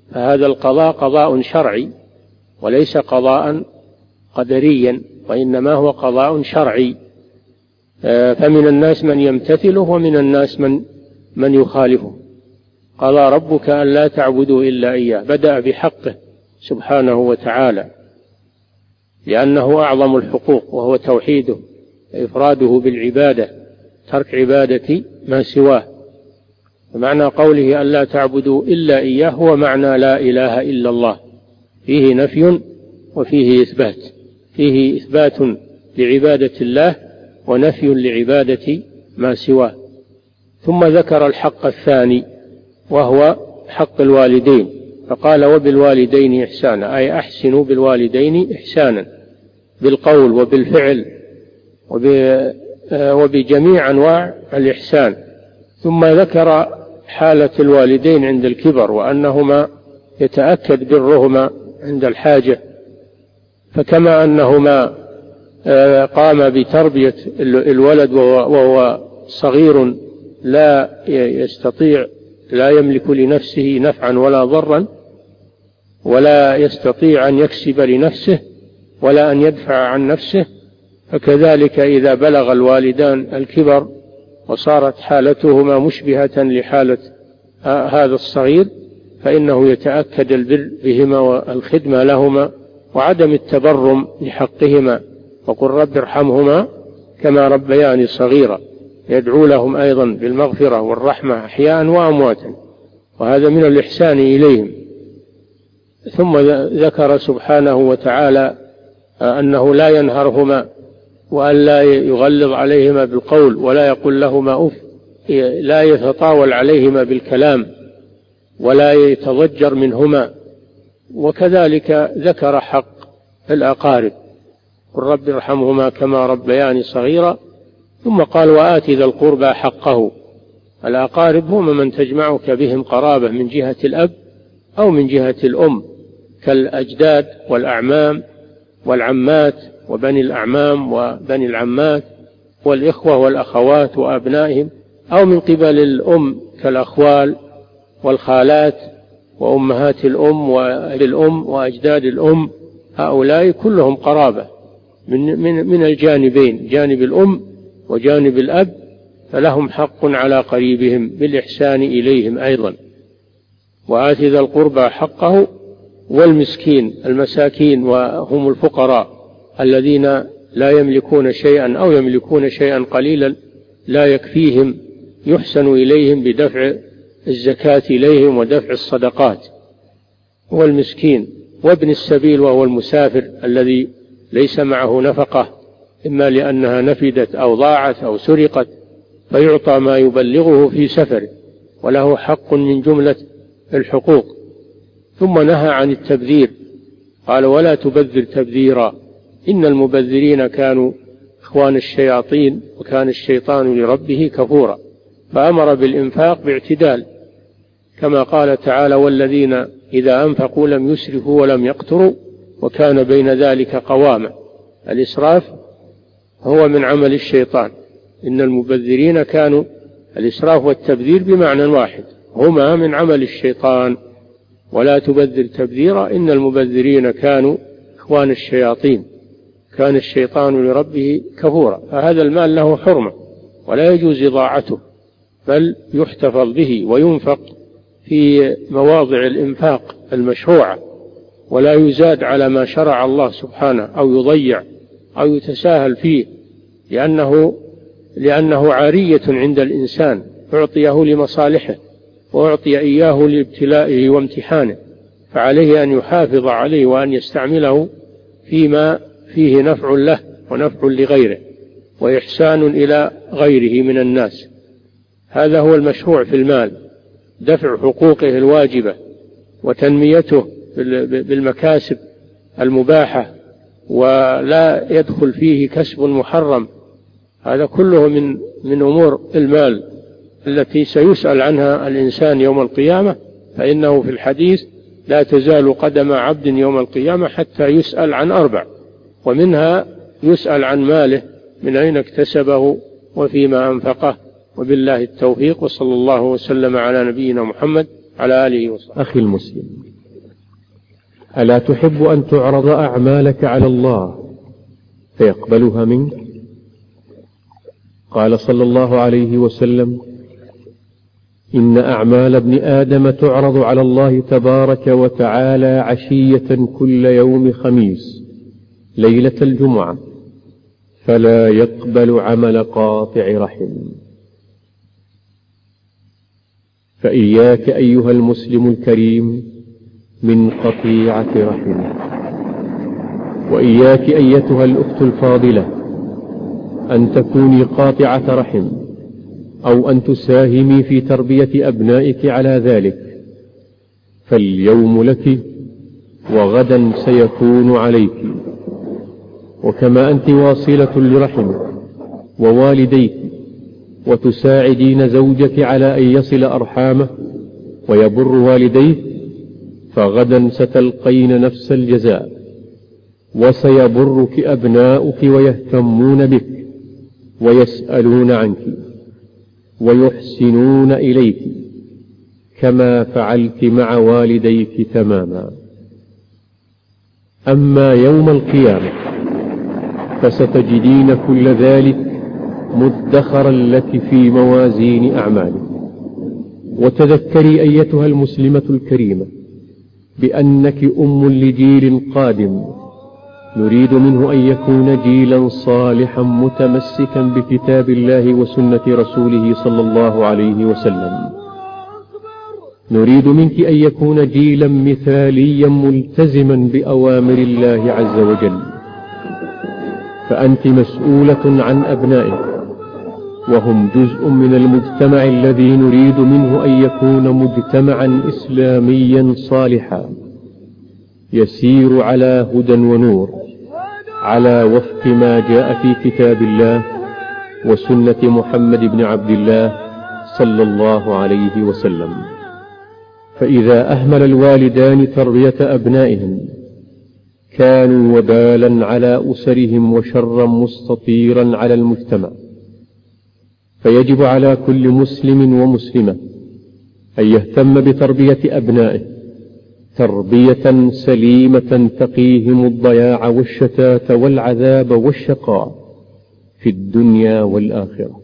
فهذا القضاء قضاء شرعي وليس قضاء قدريا، وإنما هو قضاء شرعي. فمن الناس من يمتثله ومن الناس من يخالفه. قضى ربك ألا تعبدوا إلا إياه، بدأ بحقه سبحانه وتعالى لأنه أعظم الحقوق وهو توحيده إفراده بالعبادة، ترك عبادة ما سواه. ومعنى قوله ألا تعبدوا إلا إياه هو معنى لا إله إلا الله، فيه نفي وفيه إثبات، فيه إثبات لعبادة الله ونفي لعبادة ما سواه. ثم ذكر الحق الثاني وهو حق الوالدين، فقال وبالوالدين إحسانا، أي أحسنوا بالوالدين إحسانا بالقول وبالفعل وبجميع أنواع الإحسان. ثم ذكر حالة الوالدين عند الكبر وأنهما يتأكد برهما عند الحاجة، فكما أنهما قام بتربية الولد وهو صغير لا يستطيع، لا يملك لنفسه نفعا ولا ضرا، ولا يستطيع أن يكسب لنفسه ولا أن يدفع عن نفسه، فكذلك إذا بلغ الوالدان الكبر وصارت حالتهما مشبهة لحالة هذا الصغير، فإنه يتأكد البر بهما والخدمة لهما وعدم التبرم لحقهما، وقل رب ارحمهما كما ربياني صغيرا، يدعو لهم أيضا بالمغفرة والرحمة أحياء وأمواتا، وهذا من الإحسان إليهم. ثم ذكر سبحانه وتعالى أنه لا ينهرهما وأن لا يغلظ عليهما بالقول ولا يقول لهما أف، لا يتطاول عليهما بالكلام ولا يتضجر منهما. وكذلك ذكر حق الأقارب، قل رب ارحمهما كما ربياني صغيرا. ثم قال وآت ذا القربى حقه. الأقارب هم من تجمعك بهم قرابة من جهة الأب أو من جهة الأم، كالأجداد والأعمام والعمات وبني الأعمام وبني العمات والإخوة والأخوات وأبنائهم، أو من قبل الأم كالأخوال والخالات وأمهات الأم والأم وأجداد الأم، هؤلاء كلهم قرابة من الجانبين، جانب الأم وجانب الأب، فلهم حق على قريبهم بالإحسان إليهم أيضا. وآت ذا القربى حقه والمسكين، المساكين وهم الفقراء الذين لا يملكون شيئا أو يملكون شيئا قليلا لا يكفيهم، يحسن إليهم بدفع الزكاة إليهم ودفع الصدقات. والمسكين وابن السبيل وهو المسافر الذي ليس معه نفقة، إما لأنها نفدت أو ضاعت أو سرقت، فيعطى ما يبلغه في سفره، وله حق من جملة الحقوق. ثم نهى عن التبذير، قال ولا تبذر تبذيرا إن المبذرين كانوا إخوان الشياطين وكان الشيطان لربه كفورا، فأمر بالإنفاق باعتدال، كما قال تعالى والذين إذا أنفقوا لم يسرفوا ولم يقتروا وكان بين ذلك قواما. الإسراف هو من عمل الشيطان، إن المبذرين كانوا، الإسراف والتبذير بمعنى واحد، هما من عمل الشيطان. ولا تبذر تبذيرا إن المبذرين كانوا إخوان الشياطين كان الشيطان لربه كفورا. فهذا المال له حرمة ولا يجوز إضاعته، بل يحتفظ به وينفق في مواضع الإنفاق المشروعة، ولا يزاد على ما شرع الله سبحانه أو يضيع أو يتساهل فيه، لأنه عارية عند الإنسان، أعطيه لمصالحه وأعطي إياه لابتلائه وامتحانه، فعليه أن يحافظ عليه وأن يستعمله فيما فيه نفع له ونفع لغيره وإحسان إلى غيره من الناس. هذا هو المشروع في المال، دفع حقوقه الواجبة وتنميته بالمكاسب المباحة، ولا يدخل فيه كسب محرم. هذا كله من أمور المال التي سيسأل عنها الإنسان يوم القيامة، فإنه في الحديث لا تزال قدم عبد يوم القيامة حتى يسأل عن 4، ومنها يسأل عن ماله من أين اكتسبه وفيما أنفقه. وبالله التوفيق، وصلى الله وسلم على نبينا محمد على آله وصحبه. أخي المسلم، ألا تحب أن تعرض أعمالك على الله فيقبلها منك؟ قال صلى الله عليه وسلم: إن أعمال ابن آدم تعرض على الله تبارك وتعالى عشية كل يوم خميس ليلة الجمعة، فلا يقبل عمل قاطع رحم. فإياك أيها المسلم الكريم من قطيعة رحم، وإياك أيتها الأخت الفاضلة أن تكوني قاطعة رحم أو أن تساهمي في تربية أبنائك على ذلك، فاليوم لك وغدا سيكون عليك. وكما أنت واصلة لرحمك ووالديك وتساعدين زوجك على أن يصل أرحامه ويبر والديه، فغدا ستلقين نفس الجزاء، وسيبرك أبناؤك ويهتمون بك ويسألون عنك ويحسنون إليك كما فعلت مع والديك تماما. أما يوم القيامة فستجدين كل ذلك مدخرا لك في موازين أعمالك. وتذكري أيتها المسلمة الكريمة بأنك أم لجيل قادم نريد منه أن يكون جيلا صالحا متمسكا بكتاب الله وسنة رسوله صلى الله عليه وسلم. نريد منك أن يكون جيلا مثاليا ملتزما بأوامر الله عز وجل، فأنت مسؤولة عن أبنائك، وهم جزء من المجتمع الذي نريد منه أن يكون مجتمعا إسلاميا صالحا يسير على هدى ونور على وفق ما جاء في كتاب الله وسنة محمد بن عبد الله صلى الله عليه وسلم. فإذا أهمل الوالدان تربية أبنائهم كانوا وبالا على أسرهم وشرا مستطيرا على المجتمع. فيجب على كل مسلم ومسلمة أن يهتم بتربية أبنائه تربية سليمة تقيهم الضياع والشتات والعذاب والشقاء في الدنيا والآخرة.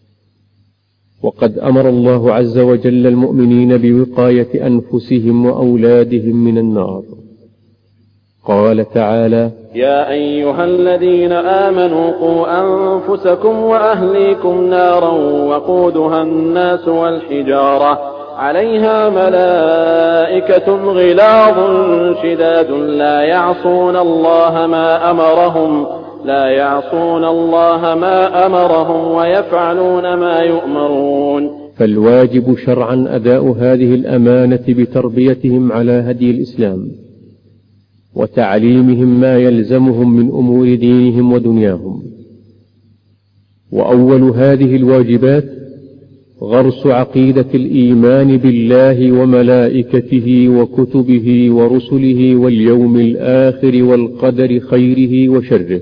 وقد أمر الله عز وجل المؤمنين بوقاية أنفسهم وأولادهم من النار. قال تعالى: يا أيها الذين آمنوا قوا أنفسكم وأهليكم نارا وقودها الناس والحجارة عليها ملائكة غلاظ شداد لا يعصون الله ما أمرهم ويفعلون ما يؤمرون. فالواجب شرعا أداء هذه الأمانة بتربيتهم على هدي الإسلام وتعليمهم ما يلزمهم من أمور دينهم ودنياهم. وأول هذه الواجبات غرس عقيدة الإيمان بالله وملائكته وكتبه ورسله واليوم الآخر والقدر خيره وشره،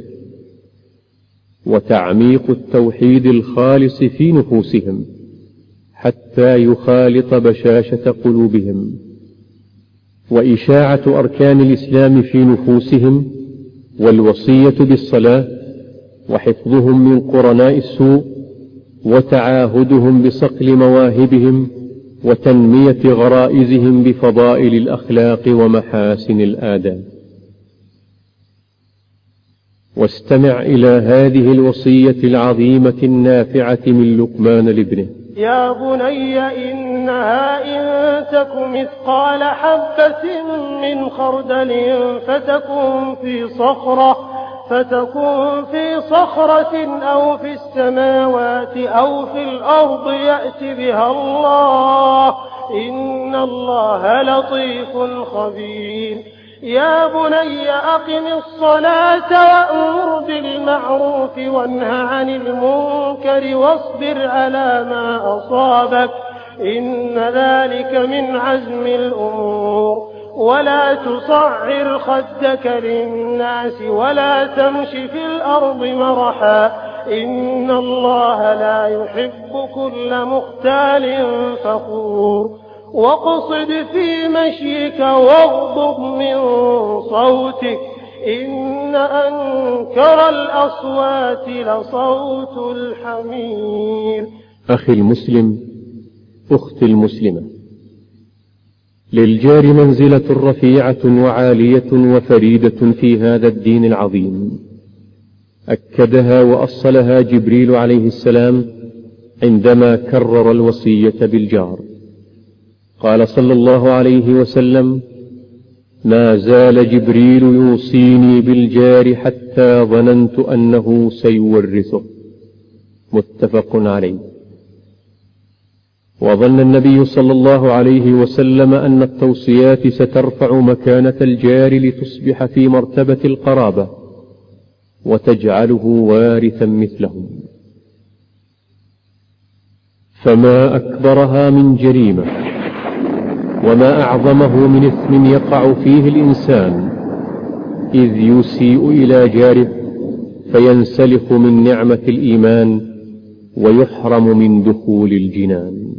وتعميق التوحيد الخالص في نفوسهم حتى يخالط بشاشة قلوبهم، وإشاعة أركان الإسلام في نفوسهم، والوصية بالصلاة، وحفظهم من قرناء السوء، وتعاهدهم بصقل مواهبهم، وتنمية غرائزهم بفضائل الأخلاق ومحاسن الآداب. واستمع إلى هذه الوصية العظيمة النافعة من لقمان لابنه: يا بني إنها إن تك مثقال حبة من خردل فتكن في صخرة أو في السماوات أو في الأرض يأت بها الله إن الله لطيف خبير. يا بني أقم الصلاة وأمر بالمعروف وانه عن المنكر واصبر على ما أصابك إن ذلك من عزم الأمور. ولا تصعر خدك للناس ولا تمش في الأرض مرحا إن الله لا يحب كل مختال فخور. واقصد في مشيك واغضب من صوتك إن أنكر الأصوات لصوت الحمير. أخي المسلم، أختي المسلمة، للجار منزلة رفيعة وعالية وفريدة في هذا الدين العظيم، أكدها وأصلها جبريل عليه السلام عندما كرر الوصية بالجار. قال صلى الله عليه وسلم: ما زال جبريل يوصيني بالجار حتى ظننت أنه سيورثه. متفق عليه. وظن النبي صلى الله عليه وسلم أن التوصيات سترفع مكانة الجار لتصبح في مرتبة القرابة وتجعله وارثا مثلهم. فما أكبرها من جريمة وما أعظمه من إثم يقع فيه الإنسان إذ يسيء إلى جاره فينسلخ من نعمة الإيمان ويحرم من دخول الجنان.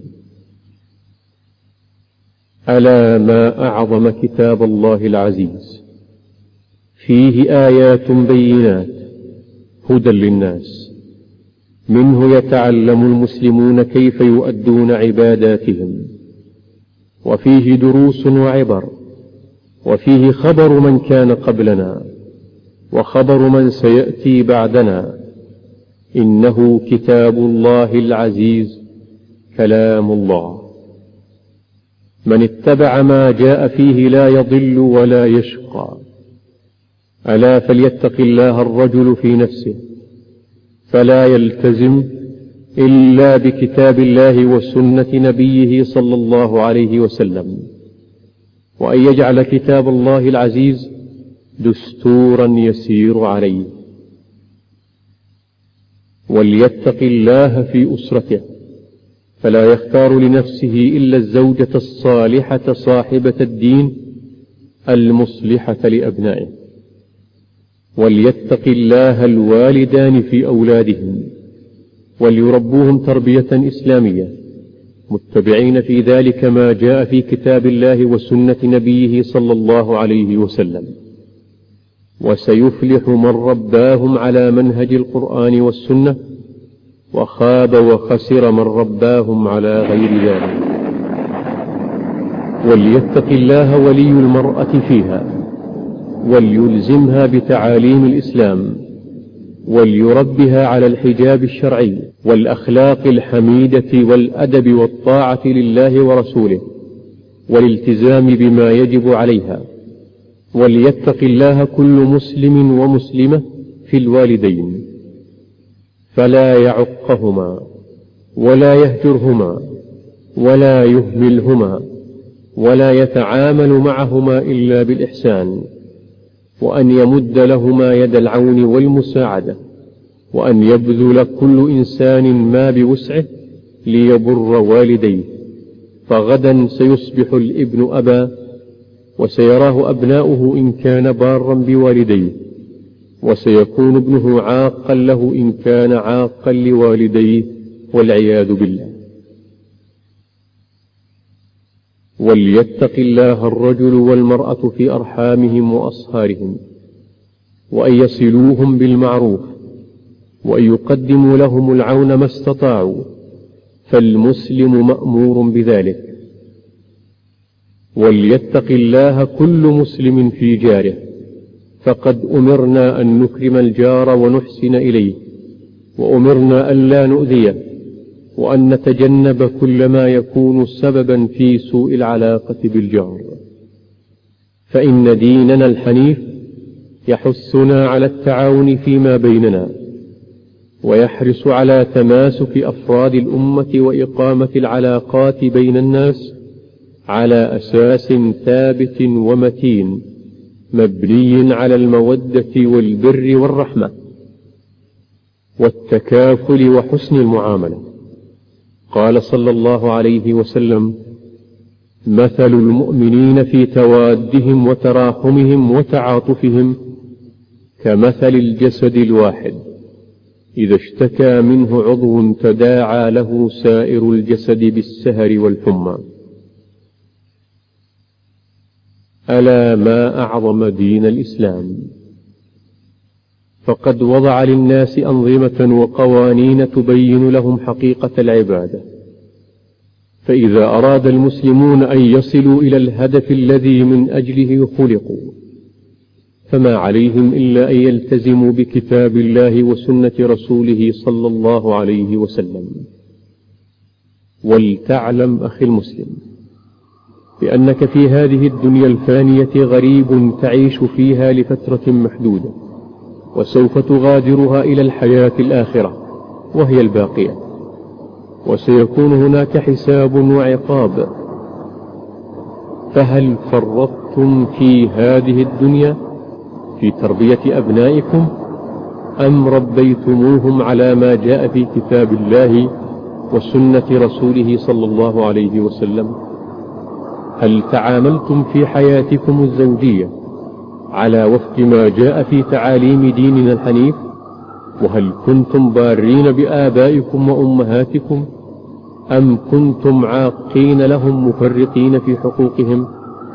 ألا ما أعظم كتاب الله العزيز، فيه آيات بينات هدى للناس، منه يتعلم المسلمون كيف يؤدون عباداتهم، وفيه دروس وعبر، وفيه خبر من كان قبلنا وخبر من سيأتي بعدنا. إنه كتاب الله العزيز كلام الله، من اتبع ما جاء فيه لا يضل ولا يشقى. ألا فليتق الله الرجل في نفسه فلا يلتزم إلا بكتاب الله وسنة نبيه صلى الله عليه وسلم، وأن يجعل كتاب الله العزيز دستورا يسير عليه. وليتق الله في أسرته فلا يختار لنفسه إلا الزوجة الصالحة صاحبة الدين المصلحة لأبنائه. وليتق الله الوالدان في أولادهم وليربوهم تربية إسلامية متبعين في ذلك ما جاء في كتاب الله وسنة نبيه صلى الله عليه وسلم. وسيفلح من رباهم على منهج القرآن والسنة، وخاب وخسر من رباهم على غير ذلك. وليتق الله ولي المرأة فيها وليلزمها بتعاليم الإسلام، وليربها على الحجاب الشرعي والأخلاق الحميدة والأدب والطاعة لله ورسوله والالتزام بما يجب عليها. وليتق الله كل مسلم ومسلمة في الوالدين فلا يعقهما ولا يهجرهما ولا يهملهما ولا يتعامل معهما إلا بالإحسان، وأن يمد لهما يد العون والمساعدة، وأن يبذل كل إنسان ما بوسعه ليبر والديه، فغدا سيصبح الابن أبا وسيراه أبناؤه إن كان بارا بوالديه، وسيكون ابنه عاقا له إن كان عاقا لوالديه والعياذ بالله. وليتق الله الرجل والمرأة في أرحامهم وأصهارهم، وأن يصلوهم بالمعروف، وأن يقدموا لهم العون ما استطاعوا، فالمسلم مأمور بذلك. وليتق الله كل مسلم في جاره، فقد أمرنا أن نكرم الجار ونحسن إليه، وأمرنا أن لا نؤذيه، وأن نتجنب كل ما يكون سببا في سوء العلاقة بالجار. فإن ديننا الحنيف يحثنا على التعاون فيما بيننا، ويحرص على تماسك أفراد الأمة وإقامة العلاقات بين الناس على أساس ثابت ومتين مبني على المودة والبر والرحمة والتكافل وحسن المعاملة. قال صلى الله عليه وسلم: مثل المؤمنين في توادهم وتراحمهم وتعاطفهم كمثل الجسد الواحد إذا اشتكى منه عضو تداعى له سائر الجسد بالسهر والحمى. ألا ما أعظم دين الإسلام، فقد وضع للناس أنظمة وقوانين تبين لهم حقيقة العبادة، فإذا أراد المسلمون أن يصلوا إلى الهدف الذي من أجله خلقوا فما عليهم إلا أن يلتزموا بكتاب الله وسنة رسوله صلى الله عليه وسلم. ولتعلم أخي المسلم بأنك في هذه الدنيا الفانية غريب تعيش فيها لفترة محدودة، وسوف تغادرها إلى الحياة الآخرة وهي الباقية، وسيكون هناك حساب وعقاب. فهل فرطتم في هذه الدنيا في تربية أبنائكم أم ربيتموهم على ما جاء في كتاب الله وسنة رسوله صلى الله عليه وسلم؟ هل تعاملتم في حياتكم الزوجية على وفق ما جاء في تعاليم ديننا الحنيف؟ وهل كنتم بارين بآبائكم وأمهاتكم أم كنتم عاقين لهم مفرطين في حقوقهم؟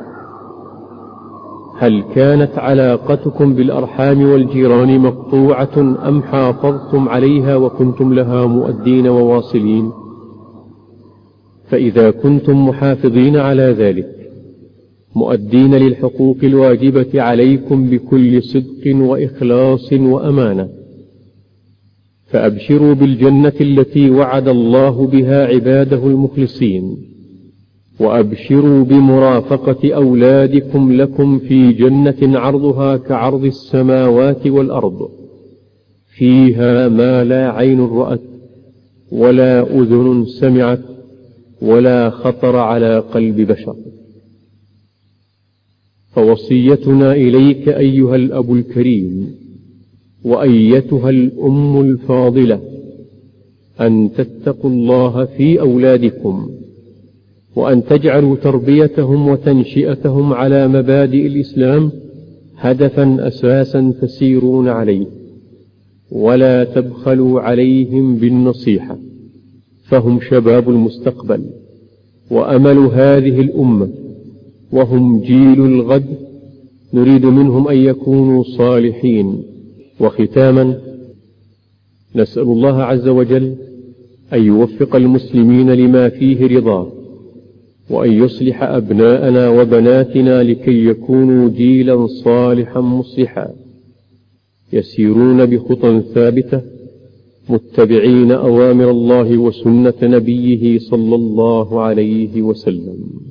هل كانت علاقتكم بالأرحام والجيران مقطوعة أم حافظتم عليها وكنتم لها مؤدين وواصلين؟ فإذا كنتم محافظين على ذلك مؤدين للحقوق الواجبة عليكم بكل صدق وإخلاص وأمانة، فأبشروا بالجنة التي وعد الله بها عباده المخلصين، وأبشروا بمرافقة أولادكم لكم في جنة عرضها كعرض السماوات والأرض، فيها ما لا عين رأت ولا أذن سمعت ولا خطر على قلب بشر. فوصيتنا إليك أيها الأب الكريم وأيتها الأم الفاضلة أن تتقوا الله في أولادكم، وأن تجعلوا تربيتهم وتنشئتهم على مبادئ الإسلام هدفا أساسا تسيرون عليه، ولا تبخلوا عليهم بالنصيحة، فهم شباب المستقبل وأمل هذه الأمة، وهم جيل الغد، نريد منهم أن يكونوا صالحين. وختاما نسأل الله عز وجل أن يوفق المسلمين لما فيه رضاه، وأن يصلح أبناءنا وبناتنا لكي يكونوا جيلا صالحا مصلحا يسيرون بخطى ثابتة متبعين أوامر الله وسنة نبيه صلى الله عليه وسلم.